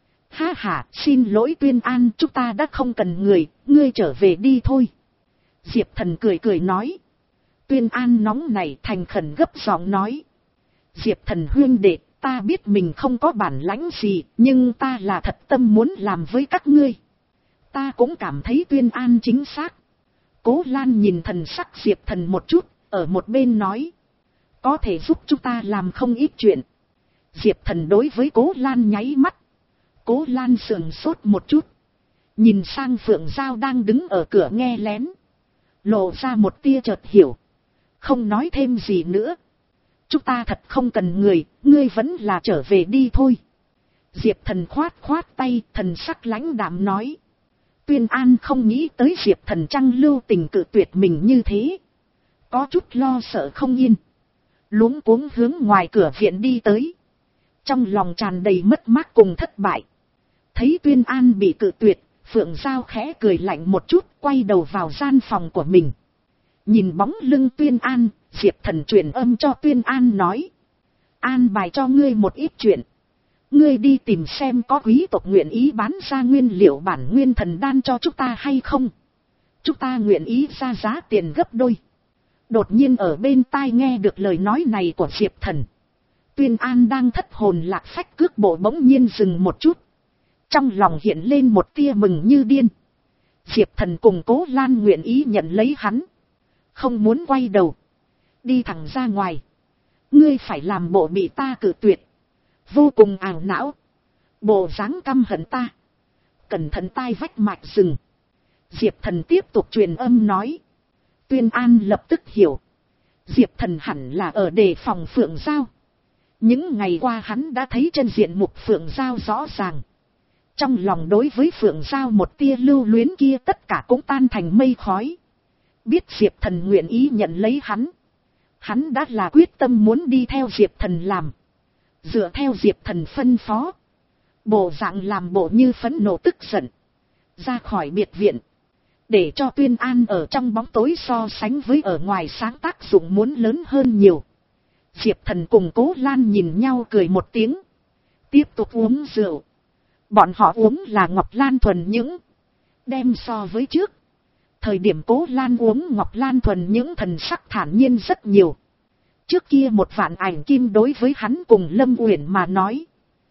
Ha ha, xin lỗi Tuyên An, chúng ta đã không cần người, ngươi trở về đi thôi. Diệp Thần cười cười nói. Tuyên An nóng này thành khẩn gấp giọng nói. Diệp Thần huynh đệ, ta biết mình không có bản lãnh gì, nhưng ta là thật tâm muốn làm với các ngươi. Ta cũng cảm thấy Tuyên An chính xác. Cố Lan nhìn thần sắc Diệp Thần một chút, ở một bên nói. Có thể giúp chúng ta làm không ít chuyện. Diệp Thần đối với Cố Lan nháy mắt. Cố Lan sườn sốt một chút, nhìn sang Phượng Giao đang đứng ở cửa nghe lén, lộ ra một tia chợt hiểu, không nói thêm gì nữa. Chúng ta thật không cần người, ngươi vẫn là trở về đi thôi. Diệp Thần khoát khoát tay, thần sắc lãnh đạm nói. Tuyên An không nghĩ tới Diệp Thần trăng lưu tình cự tuyệt mình như thế, có chút lo sợ không yên. luống cuống hướng ngoài cửa viện đi tới. Trong lòng tràn đầy mất mát cùng thất bại. Thấy Tuyên An bị cự tuyệt, Phượng Giao khẽ cười lạnh một chút, quay đầu vào gian phòng của mình. Nhìn bóng lưng Tuyên An, Diệp Thần truyền âm cho Tuyên An nói. An bài cho ngươi một ít chuyện. Ngươi đi tìm xem có quý tộc nguyện ý bán ra nguyên liệu bản nguyên thần đan cho chúng ta hay không. Chúng ta nguyện ý ra giá tiền gấp đôi. Đột nhiên ở bên tai nghe được lời nói này của Diệp Thần. Tuyên An đang thất hồn lạc phách cước bộ bỗng nhiên dừng một chút. Trong lòng hiện lên một tia mừng như điên. Diệp Thần cùng Cố Lan nguyện ý nhận lấy hắn. Không muốn quay đầu. Đi thẳng ra ngoài. Ngươi phải làm bộ bị ta cự tuyệt. Vô cùng ảo não. Bộ dáng căm hận ta. Cẩn thận tai vách mạch rừng. Diệp Thần tiếp tục truyền âm nói. Tuyên An lập tức hiểu. Diệp Thần hẳn là ở đề phòng Phượng Giao. Những ngày qua hắn đã thấy chân diện mục Phượng Giao rõ ràng. Trong lòng đối với Phượng Giao một tia lưu luyến kia tất cả cũng tan thành mây khói. Biết Diệp Thần nguyện ý nhận lấy hắn. Hắn đã là quyết tâm muốn đi theo Diệp Thần làm. Dựa theo Diệp Thần phân phó. Bộ dạng làm bộ như phẫn nộ tức giận. Ra khỏi biệt viện. Để cho Tuyên An ở trong bóng tối so sánh với ở ngoài sáng tác dụng muốn lớn hơn nhiều. Diệp Thần cùng Cố Lan nhìn nhau cười một tiếng. Tiếp tục uống rượu. Bọn họ uống là Ngọc Lan thuần những. Đem so với trước. Thời điểm Cố Lan uống Ngọc Lan thuần những thần sắc thản nhiên rất nhiều. Trước kia một vạn ảnh kim đối với hắn cùng Lâm Uyển mà nói.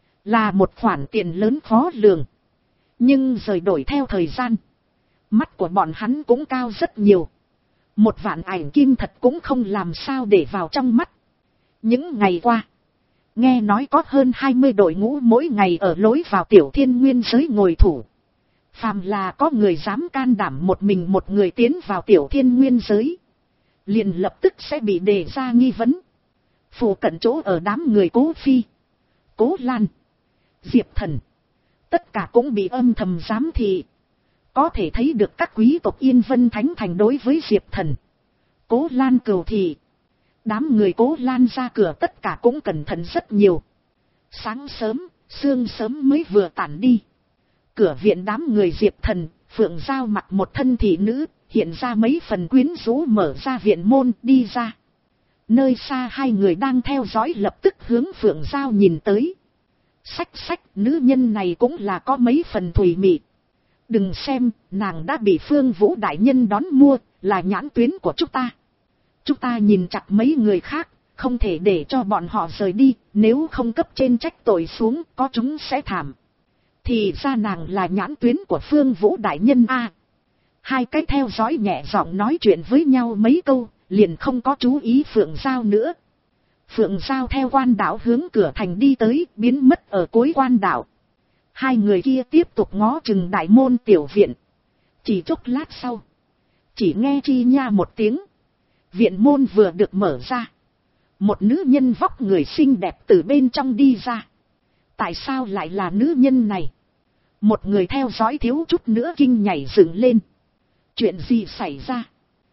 Là một khoản tiền lớn khó lường. Nhưng rời đổi theo thời gian. Mắt của bọn hắn cũng cao rất nhiều. Một vạn ảnh kim thật cũng không làm sao để vào trong mắt. Những ngày qua. Nghe nói có hơn hai mươi đội ngũ mỗi ngày ở lối vào Tiểu Thiên Nguyên giới ngồi thủ. Phàm là có người dám can đảm một mình một người tiến vào Tiểu Thiên Nguyên giới. Liền lập tức sẽ bị đề ra nghi vấn. Phủ cận chỗ ở đám người Cố Phi, Cố Lan, Diệp Thần. Tất cả cũng bị âm thầm giám thị. Có thể thấy được các quý tộc Yên Vân Thánh Thành đối với Diệp Thần, Cố Lan cừu thị. Đám người Cố Lan ra cửa tất cả cũng cẩn thận rất nhiều. Sáng sớm, sương sớm mới vừa tản đi. Cửa viện đám người Diệp Thần, Phượng Giao mặc một thân thị nữ, hiện ra mấy phần quyến rũ mở ra viện môn đi ra. Nơi xa hai người đang theo dõi lập tức hướng Phượng Giao nhìn tới. Sách sách, nữ nhân này cũng là có mấy phần thùy mị. Đừng xem, nàng đã bị Phương Vũ đại nhân đón mua, là nhãn tuyến của chúng ta. Chúng ta nhìn chặt mấy người khác, không thể để cho bọn họ rời đi, nếu không cấp trên trách tội xuống, có chúng sẽ thảm. Thì ra nàng là nhãn tuyến của Phương Vũ đại nhân a. Hai cái theo dõi nhẹ giọng nói chuyện với nhau mấy câu, liền không có chú ý Phượng Giao nữa. Phượng Giao theo quan đạo hướng cửa thành đi tới, biến mất ở cuối quan đạo. Hai người kia tiếp tục ngó chừng đại môn tiểu viện. Chỉ chốc lát sau, chỉ nghe chi nha một tiếng. Viện môn vừa được mở ra. Một nữ nhân vóc người xinh đẹp từ bên trong đi ra. Tại sao lại là nữ nhân này? Một người theo dõi thiếu chút nữa kinh nhảy dựng lên. Chuyện gì xảy ra?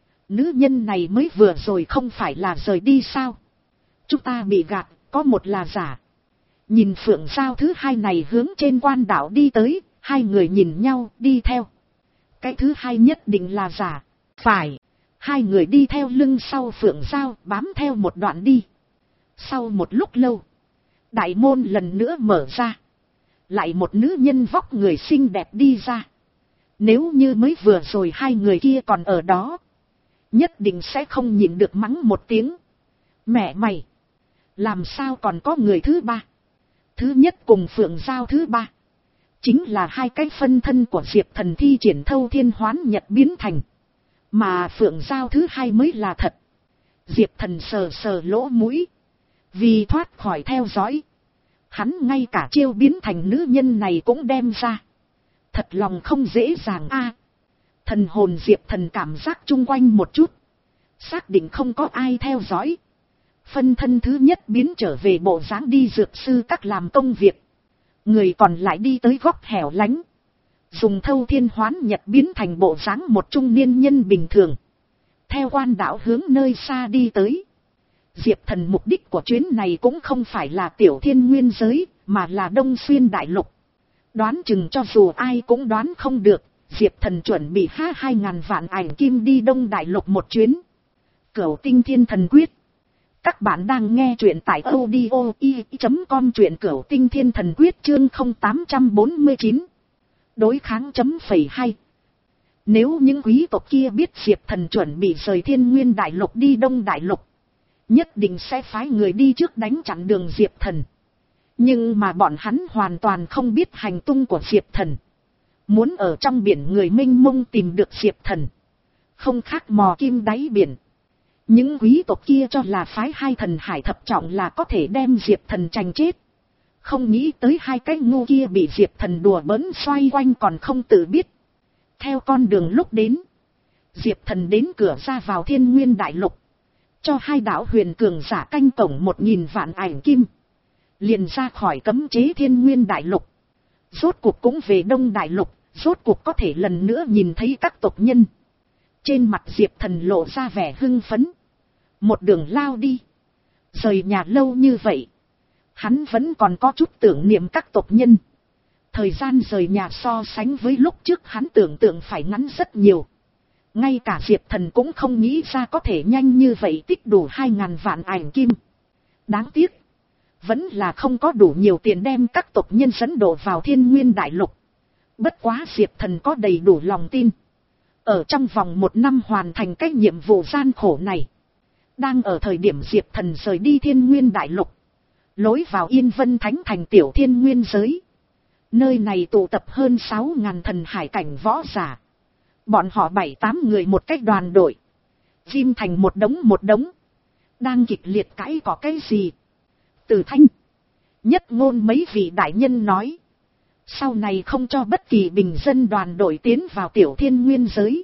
Nữ nhân này mới vừa rồi không phải là rời đi sao? Chúng ta bị gạt, có một là giả. Nhìn Phượng Giao thứ hai này hướng trên quan đảo đi tới, hai người nhìn nhau đi theo. Cái thứ hai nhất định là giả. Phải. Hai người đi theo lưng sau Phượng Giao bám theo một đoạn đi. Sau một lúc lâu, đại môn lần nữa mở ra. Lại một nữ nhân vóc người xinh đẹp đi ra. Nếu như mới vừa rồi hai người kia còn ở đó, nhất định sẽ không nhịn được mắng một tiếng. Mẹ mày! Làm sao còn có người thứ ba? Thứ nhất cùng Phượng Giao thứ ba. Chính là hai cái phân thân của Diệp Thần thi triển thâu thiên hoán nhật biến thành. Mà Phượng Giao thứ hai mới là thật. Diệp Thần sờ sờ lỗ mũi. Vì thoát khỏi theo dõi, hắn ngay cả chiêu biến thành nữ nhân này cũng đem ra. Thật lòng không dễ dàng a. Thần hồn Diệp Thần cảm giác chung quanh một chút. Xác định không có ai theo dõi. Phân thân thứ nhất biến trở về bộ dáng đi dược sư các làm công việc. Người còn lại đi tới góc hẻo lánh. Dùng thâu thiên hoán nhật biến thành bộ dáng một trung niên nhân bình thường. Theo quan đạo hướng nơi xa đi tới. Diệp Thần mục đích của chuyến này cũng không phải là Tiểu Thiên Nguyên giới, mà là Đông Xuyên Đại Lục. Đoán chừng cho dù ai cũng đoán không được, Diệp Thần chuẩn bị há hai ngàn vạn ảnh kim đi Đông Đại Lục một chuyến. Cửu Tinh Thiên Thần Quyết. Các bạn đang nghe truyện tại audio i chấm com, truyện Cửu Tinh Thiên Thần Quyết chương không tám bốn chín. Đối kháng chấm phẩy hai. Nếu những quý tộc kia biết Diệp Thần chuẩn bị rời Thiên Nguyên Đại Lục đi Đông Đại Lục, nhất định sẽ phái người đi trước đánh chặn đường Diệp Thần. Nhưng mà bọn hắn hoàn toàn không biết hành tung của Diệp Thần. Muốn ở trong biển người mênh mông tìm được Diệp Thần, không khác mò kim đáy biển. Những quý tộc kia cho là phái hai thần hải thập trọng là có thể đem Diệp Thần chành chết. Không nghĩ tới hai cái ngu kia bị Diệp Thần đùa bỡn xoay quanh còn không tự biết. Theo con đường lúc đến, Diệp Thần đến cửa ra vào Thiên Nguyên Đại Lục, cho hai đạo huyền cường giả canh cổng một nghìn vạn ảnh kim, liền ra khỏi cấm chế Thiên Nguyên Đại Lục. Rốt cuộc cũng về Đông Đại Lục, rốt cuộc có thể lần nữa nhìn thấy các tộc nhân. Trên mặt Diệp Thần lộ ra vẻ hưng phấn. Một đường lao đi, rời nhà lâu như vậy, hắn vẫn còn có chút tưởng niệm các tộc nhân. Thời gian rời nhà so sánh với lúc trước hắn tưởng tượng phải ngắn rất nhiều. Ngay cả Diệp Thần cũng không nghĩ ra có thể nhanh như vậy tích đủ hai ngàn vạn ảnh kim. Đáng tiếc, vẫn là không có đủ nhiều tiền đem các tộc nhân dẫn độ vào Thiên Nguyên Đại Lục. Bất quá Diệp Thần có đầy đủ lòng tin. Ở trong vòng một năm hoàn thành cái nhiệm vụ gian khổ này. Đang ở thời điểm Diệp Thần rời đi Thiên Nguyên Đại Lục, lối vào Yên Vân Thánh Thành Tiểu Thiên Nguyên giới. Nơi này tụ tập hơn sáu ngàn thần hải cảnh võ giả. Bọn họ bảy tám người một cách đoàn đội, ghim thành một đống một đống, đang kịch liệt cãi có cái gì. Từ Thanh, Nhất Ngôn mấy vị đại nhân nói, sau này không cho bất kỳ bình dân đoàn đội tiến vào Tiểu Thiên Nguyên giới,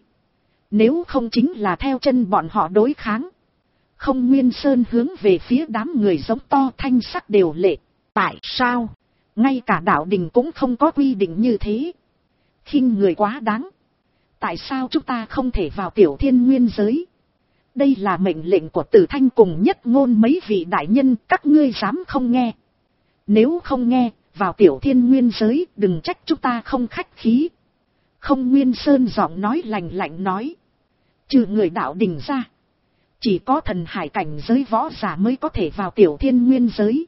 nếu không chính là theo chân bọn họ đối kháng. Không Nguyên Sơn hướng về phía đám người giống to, thanh sắc đều lệ. Tại sao? Ngay cả đạo đình cũng không có quy định như thế. Khinh người quá đáng. Tại sao chúng ta không thể vào Tiểu Thiên Nguyên giới? Đây là mệnh lệnh của Tử Thanh cùng Nhất Ngôn mấy vị đại nhân, các ngươi dám không nghe? Nếu không nghe, vào Tiểu Thiên Nguyên giới, đừng trách chúng ta không khách khí. Không Nguyên Sơn giọng nói lạnh lạnh nói. Trừ người đạo đình ra, chỉ có thần hải cảnh giới võ giả mới có thể vào Tiểu Thiên Nguyên giới.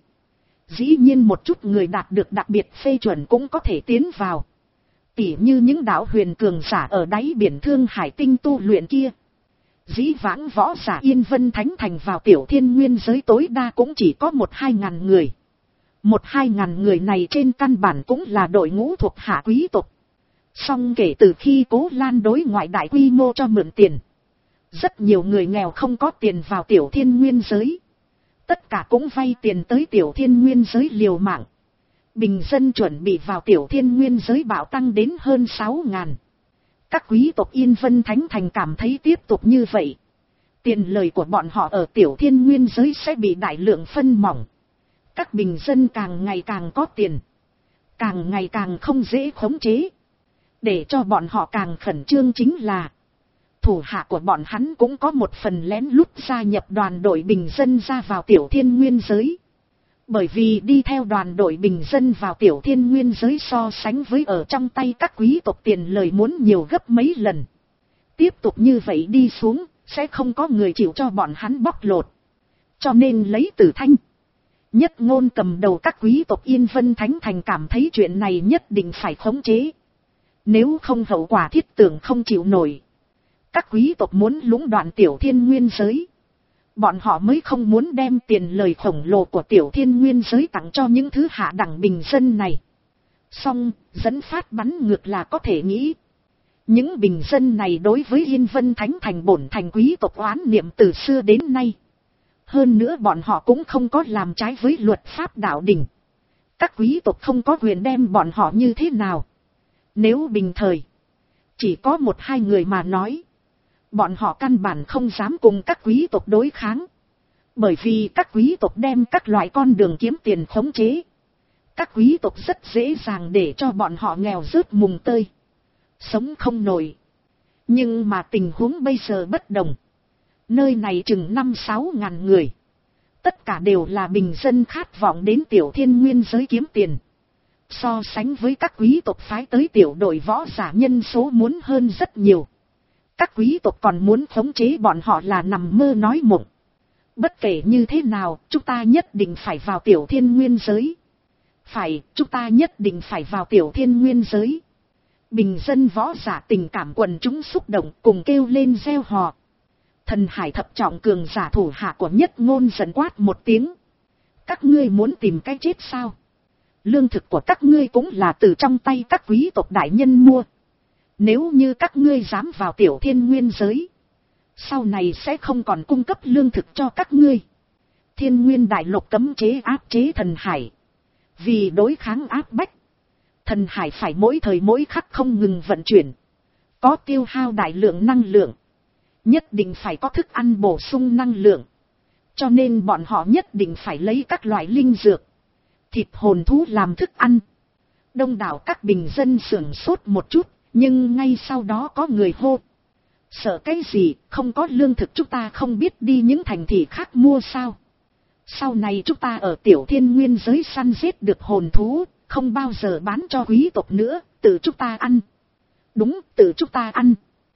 Dĩ nhiên một chút người đạt được đặc biệt phê chuẩn cũng có thể tiến vào. Tỉ như những đạo huyền cường giả ở đáy biển Thương Hải tinh tu luyện kia. Dĩ vãng võ giả Yên Vân Thánh Thành vào Tiểu Thiên Nguyên giới tối đa cũng chỉ có một hai ngàn người. Một hai ngàn người này trên căn bản cũng là đội ngũ thuộc hạ quý tộc. Song kể từ khi Cố Lan đối ngoại đại quy mô cho mượn tiền, rất nhiều người nghèo không có tiền vào Tiểu Thiên Nguyên giới. Tất cả cũng vay tiền tới Tiểu Thiên Nguyên giới liều mạng. Bình dân chuẩn bị vào Tiểu Thiên Nguyên giới bạo tăng đến hơn sáu ngàn. Các quý tộc Yên Vân Thánh Thành cảm thấy tiếp tục như vậy, tiền lời của bọn họ ở Tiểu Thiên Nguyên giới sẽ bị đại lượng phân mỏng. Các bình dân càng ngày càng có tiền, càng ngày càng không dễ khống chế. Để cho bọn họ càng khẩn trương chính là, thủ hạ của bọn hắn cũng có một phần lén lút gia nhập đoàn đội bình dân ra vào Tiểu Thiên Nguyên giới. Bởi vì đi theo đoàn đội bình dân vào Tiểu Thiên Nguyên giới so sánh với ở trong tay các quý tộc tiền lời muốn nhiều gấp mấy lần. Tiếp tục như vậy đi xuống, sẽ không có người chịu cho bọn hắn bóc lột. Cho nên lấy Tử Thanh, Nhất Ngôn cầm đầu các quý tộc Yên Vân Thánh Thành cảm thấy chuyện này nhất định phải khống chế. Nếu không hậu quả thiết tưởng không chịu nổi. Các quý tộc muốn lũng đoạn Tiểu Thiên Nguyên giới. Bọn họ mới không muốn đem tiền lời khổng lồ của Tiểu Thiên Nguyên giới tặng cho những thứ hạ đẳng bình dân này. Song, dẫn phát bắn ngược là có thể nghĩ. Những bình dân này đối với Yên Vân Thánh Thành bổn thành quý tộc oán niệm từ xưa đến nay. Hơn nữa bọn họ cũng không có làm trái với luật pháp đạo đình. Các quý tộc không có quyền đem bọn họ như thế nào. Nếu bình thời, chỉ có một hai người mà nói, bọn họ căn bản không dám cùng các quý tộc đối kháng. Bởi vì các quý tộc đem các loại con đường kiếm tiền khống chế. Các quý tộc rất dễ dàng để cho bọn họ nghèo rớt mùng tơi, sống không nổi. Nhưng mà tình huống bây giờ bất đồng. Nơi này chừng năm sáu ngàn người, Tất cả đều là bình dân khát vọng đến tiểu thiên nguyên giới kiếm tiền. So sánh với các quý tộc phái tới tiểu đội võ giả nhân số muốn hơn rất nhiều. Các quý tộc còn muốn khống chế bọn họ là nằm mơ nói mộng. Bất kể như thế nào, chúng ta nhất định phải vào tiểu thiên nguyên giới. Phải, chúng ta nhất định phải vào tiểu thiên nguyên giới. Bình dân võ giả tình cảm quần chúng xúc động cùng kêu lên reo hò. Thần hải thập trọng cường giả thủ hạ của Nhất Ngôn giận quát một tiếng. Các ngươi muốn tìm cái chết sao? Lương thực của các ngươi cũng là từ trong tay các quý tộc đại nhân mua. Nếu như các ngươi dám vào tiểu thiên nguyên giới, sau này sẽ không còn cung cấp lương thực cho các ngươi. Thiên nguyên đại lục cấm chế áp chế thần hải. Vì đối kháng áp bách, thần hải phải mỗi thời mỗi khắc không ngừng vận chuyển. Có tiêu hao đại lượng năng lượng. Nhất định phải có thức ăn bổ sung năng lượng. Cho nên bọn họ nhất định phải lấy các loại linh dược, thịt hồn thú làm thức ăn. Đông đảo các bình dân sửng sốt một chút, nhưng ngay sau đó có người hô. Sợ cái gì, không có lương thực chúng ta không biết đi những thành thị khác mua sao? Sau này chúng ta ở tiểu thiên nguyên giới săn giết được hồn thú, không bao giờ bán cho quý tộc nữa, tự chúng ta ăn. Đúng, tự chúng ta ăn.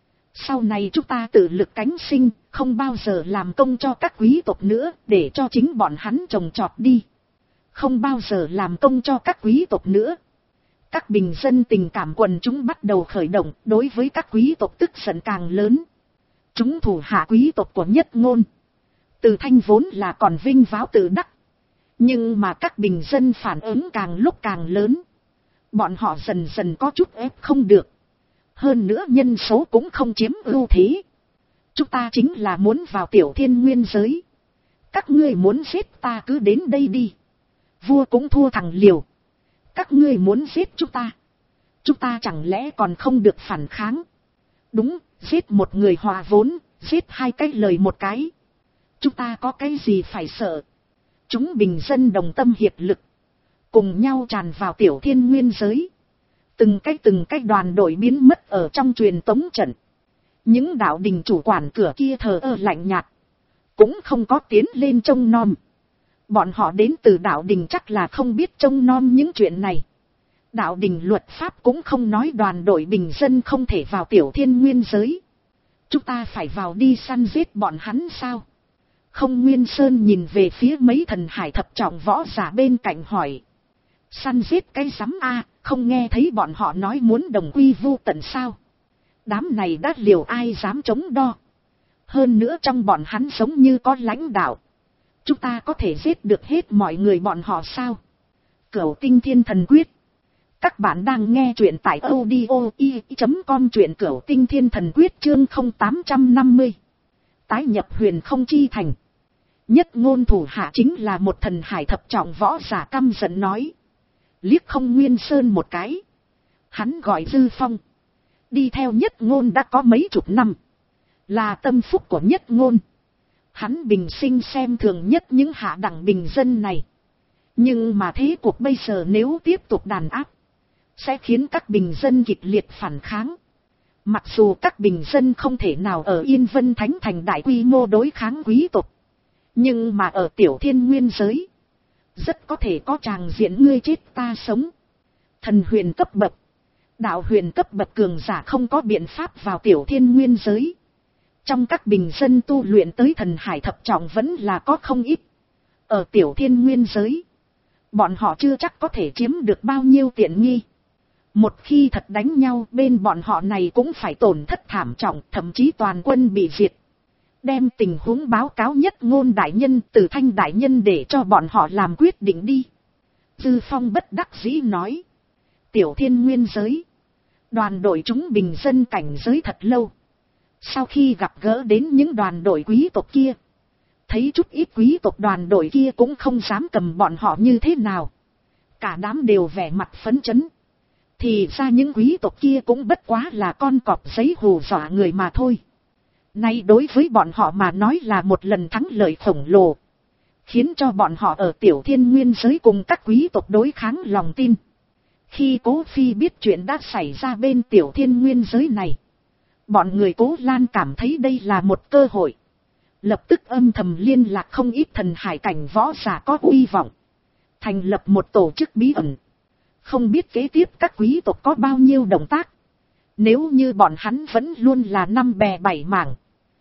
Sau này chúng ta tự lực cánh sinh, không bao giờ làm công cho các quý tộc nữa, để cho chính bọn hắn trồng trọt đi. Không bao giờ làm công cho các quý tộc nữa. Các bình dân tình cảm quần chúng bắt đầu khởi động, đối với các quý tộc tức giận càng lớn. Chúng thủ hạ quý tộc của Nhất Ngôn. Từ Thanh vốn là còn vinh váo tự đắc. Nhưng mà các bình dân phản ứng càng lúc càng lớn. Bọn họ dần dần có chút ép không được. Hơn nữa nhân số cũng không chiếm ưu thế. Chúng ta chính là muốn vào tiểu thiên nguyên giới. Các ngươi muốn giết ta cứ đến đây đi. Vua cũng thua thằng liều. Các ngươi muốn giết chúng ta. Chúng ta chẳng lẽ còn không được phản kháng. Đúng, giết một người hòa vốn, giết hai cái lời một cái. Chúng ta có cái gì phải sợ. Chúng bình dân đồng tâm hiệp lực. Cùng nhau tràn vào tiểu thiên nguyên giới. Từng cái từng cái đoàn đội biến mất ở trong truyền tống trận. Những đạo đình chủ quản cửa kia thờ ơ lạnh nhạt. Cũng không có tiến lên trông nom. Bọn họ đến từ đạo đình chắc là không biết trông nom những chuyện này. Đạo đình luật pháp cũng không nói đoàn đội bình dân không thể vào tiểu thiên nguyên giới. Chúng ta phải vào đi săn giết bọn hắn sao? Không Nguyên Sơn nhìn về phía mấy thần hải thập trọng võ giả bên cạnh hỏi. Săn giết cái rắm a, không nghe thấy bọn họ nói muốn đồng quy vu tận sao? Đám này đã liều ai dám chống đo. Hơn nữa trong bọn hắn giống như có lãnh đạo. Chúng ta có thể giết được hết mọi người bọn họ sao? Cửu Tinh Thiên Thần Quyết. Các bạn đang nghe truyện tại audio i chấm com, truyện Cửu Tinh Thiên Thần Quyết chương không tám năm mươi. Tái nhập Huyền Không Chi Thành. Nhất Ngôn thủ hạ chính là một thần hải thập trọng võ giả căm giận nói. Liếc Không Nguyên Sơn một cái. Hắn gọi Dư Phong. Đi theo Nhất Ngôn đã có mấy chục năm. Là tâm phúc của Nhất Ngôn. Hắn bình sinh xem thường nhất những hạ đẳng bình dân này. Nhưng mà thế cuộc bây giờ nếu tiếp tục đàn áp, sẽ khiến các bình dân kịch liệt phản kháng. Mặc dù các bình dân không thể nào ở Yên Vân Thánh Thành đại quy mô đối kháng quý tộc. Nhưng mà ở tiểu thiên nguyên giới, rất có thể có tràng diện ngươi chết ta sống. Thần huyền cấp bậc, đạo huyền cấp bậc cường giả không có biện pháp vào tiểu thiên nguyên giới. Trong các bình dân tu luyện tới thần hải thập trọng vẫn là có không ít. Ở tiểu thiên nguyên giới, bọn họ chưa chắc có thể chiếm được bao nhiêu tiện nghi. Một khi thật đánh nhau, bên bọn họ này cũng phải tổn thất thảm trọng, thậm chí toàn quân bị diệt. Đem tình huống báo cáo Nhất Ngôn đại nhân, Từ Thanh đại nhân để cho bọn họ làm quyết định đi. Dư Phong bất đắc dĩ nói. Tiểu thiên nguyên giới, đoàn đội chúng bình dân cảnh giới thật lâu. Sau khi gặp gỡ đến những đoàn đội quý tộc kia, thấy chút ít quý tộc đoàn đội kia cũng không dám cầm bọn họ như thế nào. Cả đám đều vẻ mặt phấn chấn. Thì ra những quý tộc kia cũng bất quá là con cọp giấy hù dọa người mà thôi. Nay đối với bọn họ mà nói là một lần thắng lợi khổng lồ. Khiến cho bọn họ ở tiểu thiên nguyên giới cùng các quý tộc đối kháng lòng tin. Khi Cố Phi biết chuyện đã xảy ra bên tiểu thiên nguyên giới này, bọn người Cố Lan cảm thấy đây là một cơ hội. lập tức âm thầm liên lạc không ít thần hải cảnh võ giả có uy vọng, thành lập một tổ chức bí ẩn. Không biết kế tiếp các quý tộc có bao nhiêu động tác. Nếu như bọn hắn vẫn luôn là năm bè bảy mảng,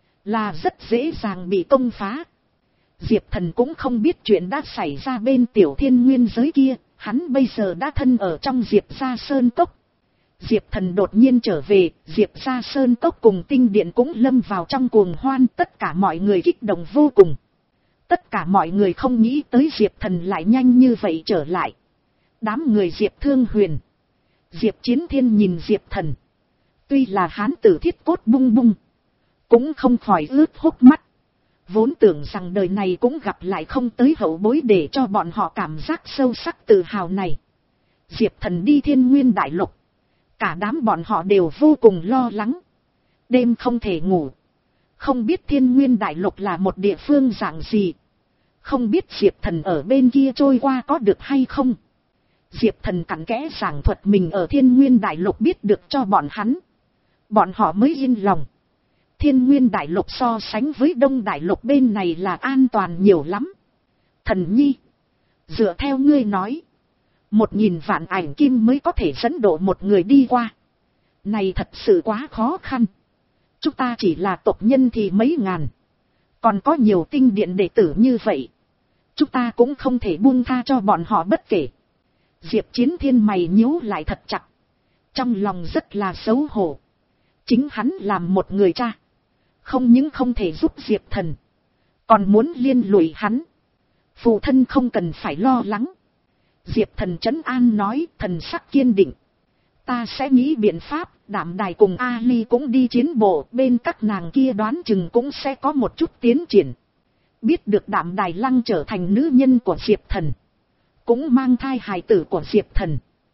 là rất dễ dàng bị công phá. Diệp Thần cũng không biết chuyện đã xảy ra bên tiểu thiên nguyên giới kia, hắn bây giờ đã thân ở trong Diệp gia sơn cốc. Diệp Thần đột nhiên trở về, Diệp gia sơn cốc cùng tinh điện cũng lâm vào trong cuồng hoan, tất cả mọi người kích động vô cùng. Tất cả mọi người không nghĩ tới Diệp Thần lại nhanh như vậy trở lại. Đám người Diệp Thương Huyền, Diệp Chiến Thiên nhìn Diệp Thần, tuy là hán tử thiết cốt bung bung, cũng không khỏi ướt hốc mắt. Vốn tưởng rằng đời này cũng gặp lại không tới hậu bối để cho bọn họ cảm giác sâu sắc tự hào này. Diệp Thần đi Thiên Nguyên Đại Lục, cả đám bọn họ đều vô cùng lo lắng. Đêm không thể ngủ, không biết Thiên Nguyên Đại Lục là một địa phương dạng gì, không biết Diệp Thần ở bên kia trôi qua có được hay không. Diệp Thần cặn kẽ giảng thuật mình ở Thiên Nguyên Đại Lục biết được cho bọn hắn, bọn họ mới yên lòng. Thiên Nguyên Đại Lục so sánh với Đông Đại Lục bên này là an toàn nhiều lắm. Thần nhi, dựa theo ngươi nói, một nghìn vạn ảnh kim mới có thể dẫn độ một người đi qua. Này thật sự quá khó khăn. Chúng ta chỉ là tộc nhân thì mấy ngàn, còn có nhiều tinh điện đệ tử như vậy, chúng ta cũng không thể buông tha cho bọn họ bất kể. Diệp Chiến Thiên mày nhíu lại thật chặt, trong lòng rất là xấu hổ. Chính hắn làm một người cha, không những không thể giúp Diệp Thần, còn muốn liên lụy hắn. Phụ thân không cần phải lo lắng. Diệp Thần trấn an nói, thần sắc kiên định. Ta sẽ nghĩ biện pháp. Đạm Đài cùng Ali cũng đi chiến bộ, bên các nàng kia đoán chừng cũng sẽ có một chút tiến triển. Biết được Đạm Đài Lăng trở thành nữ nhân của Diệp Thần, cũng mang thai hài tử của Diệp Thần,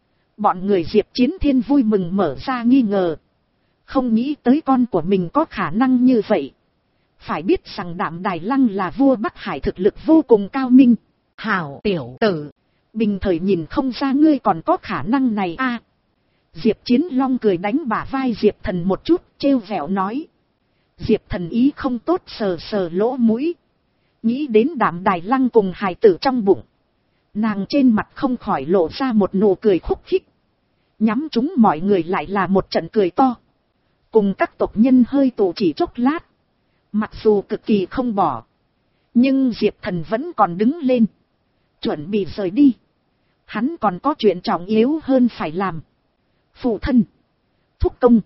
bọn người Diệp Chiến Thiên vui mừng mở ra nghi ngờ. Không nghĩ tới con của mình có khả năng như vậy. Phải biết rằng Đạm Đài Lăng là vua Bắc Hải, thực lực vô cùng cao minh. Hảo tiểu tử, bình thời nhìn không ra ngươi còn có khả năng này a. À, Diệp Chiến Long cười đánh bả vai Diệp Thần một chút, trêu vẹo nói. Diệp Thần ý không tốt sờ sờ lỗ mũi, nghĩ đến Đạm Đài Lăng cùng hài tử trong bụng, nàng trên mặt không khỏi lộ ra một nụ cười khúc khích. Nhắm chúng mọi người lại là một trận cười to. Cùng các tộc nhân hơi tụ chỉ chốc lát, mặc dù cực kỳ không bỏ, nhưng Diệp Thần vẫn còn đứng lên, chuẩn bị rời đi. Hắn còn có chuyện trọng yếu hơn phải làm. Phụ thân, thúc công,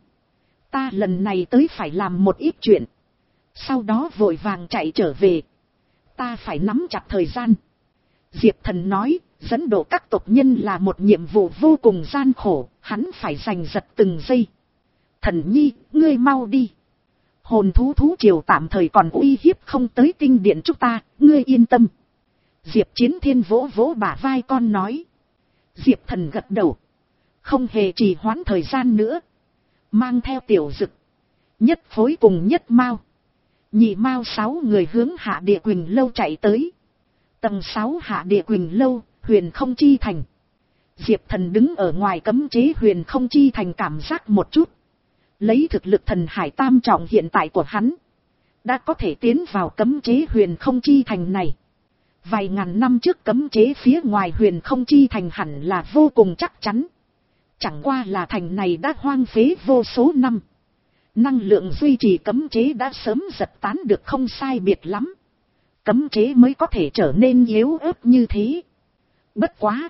ta lần này tới phải làm một ít chuyện, sau đó vội vàng chạy trở về. Ta phải nắm chặt thời gian. Diệp Thần nói, dẫn độ các tộc nhân là một nhiệm vụ vô cùng gian khổ, hắn phải giành giật từng giây. Thần nhi, ngươi mau đi. Hồn thú thú triều tạm thời còn uy hiếp không tới tinh điện chúng ta, ngươi yên tâm. Diệp Chiến Thiên vỗ vỗ bả vai con nói. Diệp Thần gật đầu, không hề trì hoãn thời gian nữa, mang theo Tiểu Dực, Nhất Phối cùng Nhất Mao, Nhị Mao sáu người hướng Hạ Địa Quỳnh Lâu chạy tới. Tầng sáu Hạ Địa Quỳnh Lâu, Huyền Không Chi Thành. Diệp Thần đứng ở ngoài cấm chế Huyền Không Chi Thành cảm giác một chút. Lấy thực lực thần hải tam trọng hiện tại của hắn, đã có thể tiến vào cấm chế Huyền Không Chi Thành này. Vài ngàn năm trước cấm chế phía ngoài Huyền Không Chi Thành hẳn là vô cùng chắc chắn. Chẳng qua là thành này đã hoang phế vô số năm. Năng lượng duy trì cấm chế đã sớm giật tán được không sai biệt lắm. Cấm chế mới có thể trở nên yếu ớt như thế. Bất quá,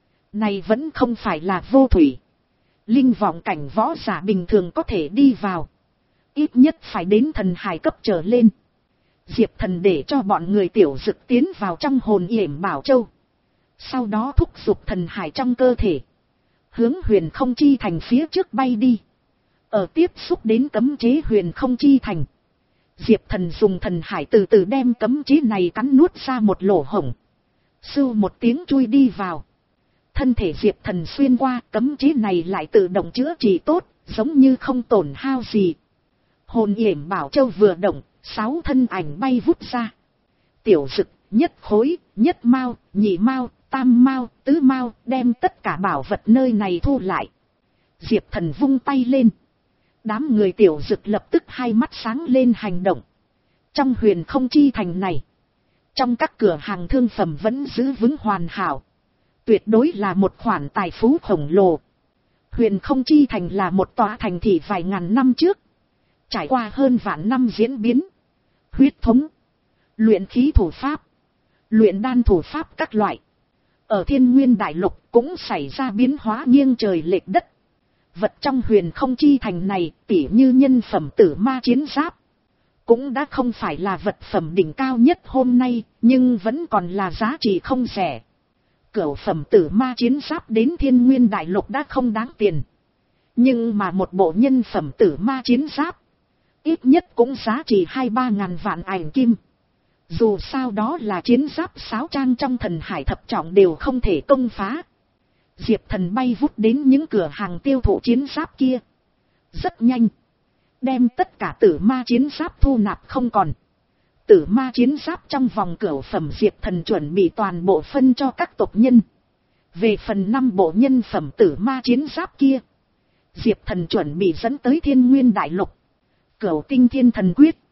này vẫn không phải là vô thủy. Linh vọng cảnh võ giả bình thường có thể đi vào, ít nhất phải đến thần hải cấp trở lên. Diệp Thần để cho bọn người Tiểu Dực tiến vào trong hồn yểm bảo châu, sau đó thúc giục thần hải trong cơ thể, hướng Huyền Không Chi Thành phía trước bay đi. Ở tiếp xúc đến cấm chế Huyền Không Chi Thành, Diệp Thần dùng thần hải từ từ đem cấm chế này cắn nuốt ra một lỗ hổng, sưu một tiếng chui đi vào. Thân thể Diệp Thần xuyên qua, cấm chế này lại tự động chữa trị tốt, giống như không tổn hao gì. Hồn yểm bảo châu vừa động, sáu thân ảnh bay vút ra. Tiểu Dực, Nhất Khối, Nhất Mao, Nhị Mao, Tam Mao, Tứ Mao đem tất cả bảo vật nơi này thu lại. Diệp Thần vung tay lên, đám người Tiểu Dực lập tức hai mắt sáng lên hành động. Trong huyền không chi thành này, trong các cửa hàng thương phẩm vẫn giữ vững hoàn hảo. Tuyệt đối là một khoản tài phú khổng lồ. Huyền không chi thành là một tòa thành thị vài ngàn năm trước. Trải qua hơn vạn năm diễn biến. Huyết thống, luyện khí thủ pháp, luyện đan thủ pháp các loại. Ở Thiên Nguyên Đại Lục cũng xảy ra biến hóa nghiêng trời lệch đất. Vật trong huyền không chi thành này tỉ như nhân phẩm tử ma chiến giáp. Cũng đã không phải là vật phẩm đỉnh cao nhất hôm nay, nhưng vẫn còn là giá trị không rẻ. Cửu phẩm tử ma chiến giáp đến Thiên Nguyên Đại Lục đã không đáng tiền. Nhưng mà một bộ nhân phẩm tử ma chiến giáp, ít nhất cũng giá trị hai ba ngàn vạn ảnh kim. Dù sao đó là chiến giáp sáo trang trong thần hải thập trọng đều không thể công phá. Diệp Thần bay vút đến những cửa hàng tiêu thụ chiến giáp kia. Rất nhanh. Đem tất cả tử ma chiến giáp thu nạp không còn. Tử ma chiến giáp trong vòng cửu phẩm Diệp Thần chuẩn bị toàn bộ phân cho các tộc nhân. Về phần năm bộ nhân phẩm tử ma chiến giáp kia, Diệp Thần chuẩn bị dẫn tới Thiên Nguyên Đại Lục. Cửu tinh thiên thần quyết,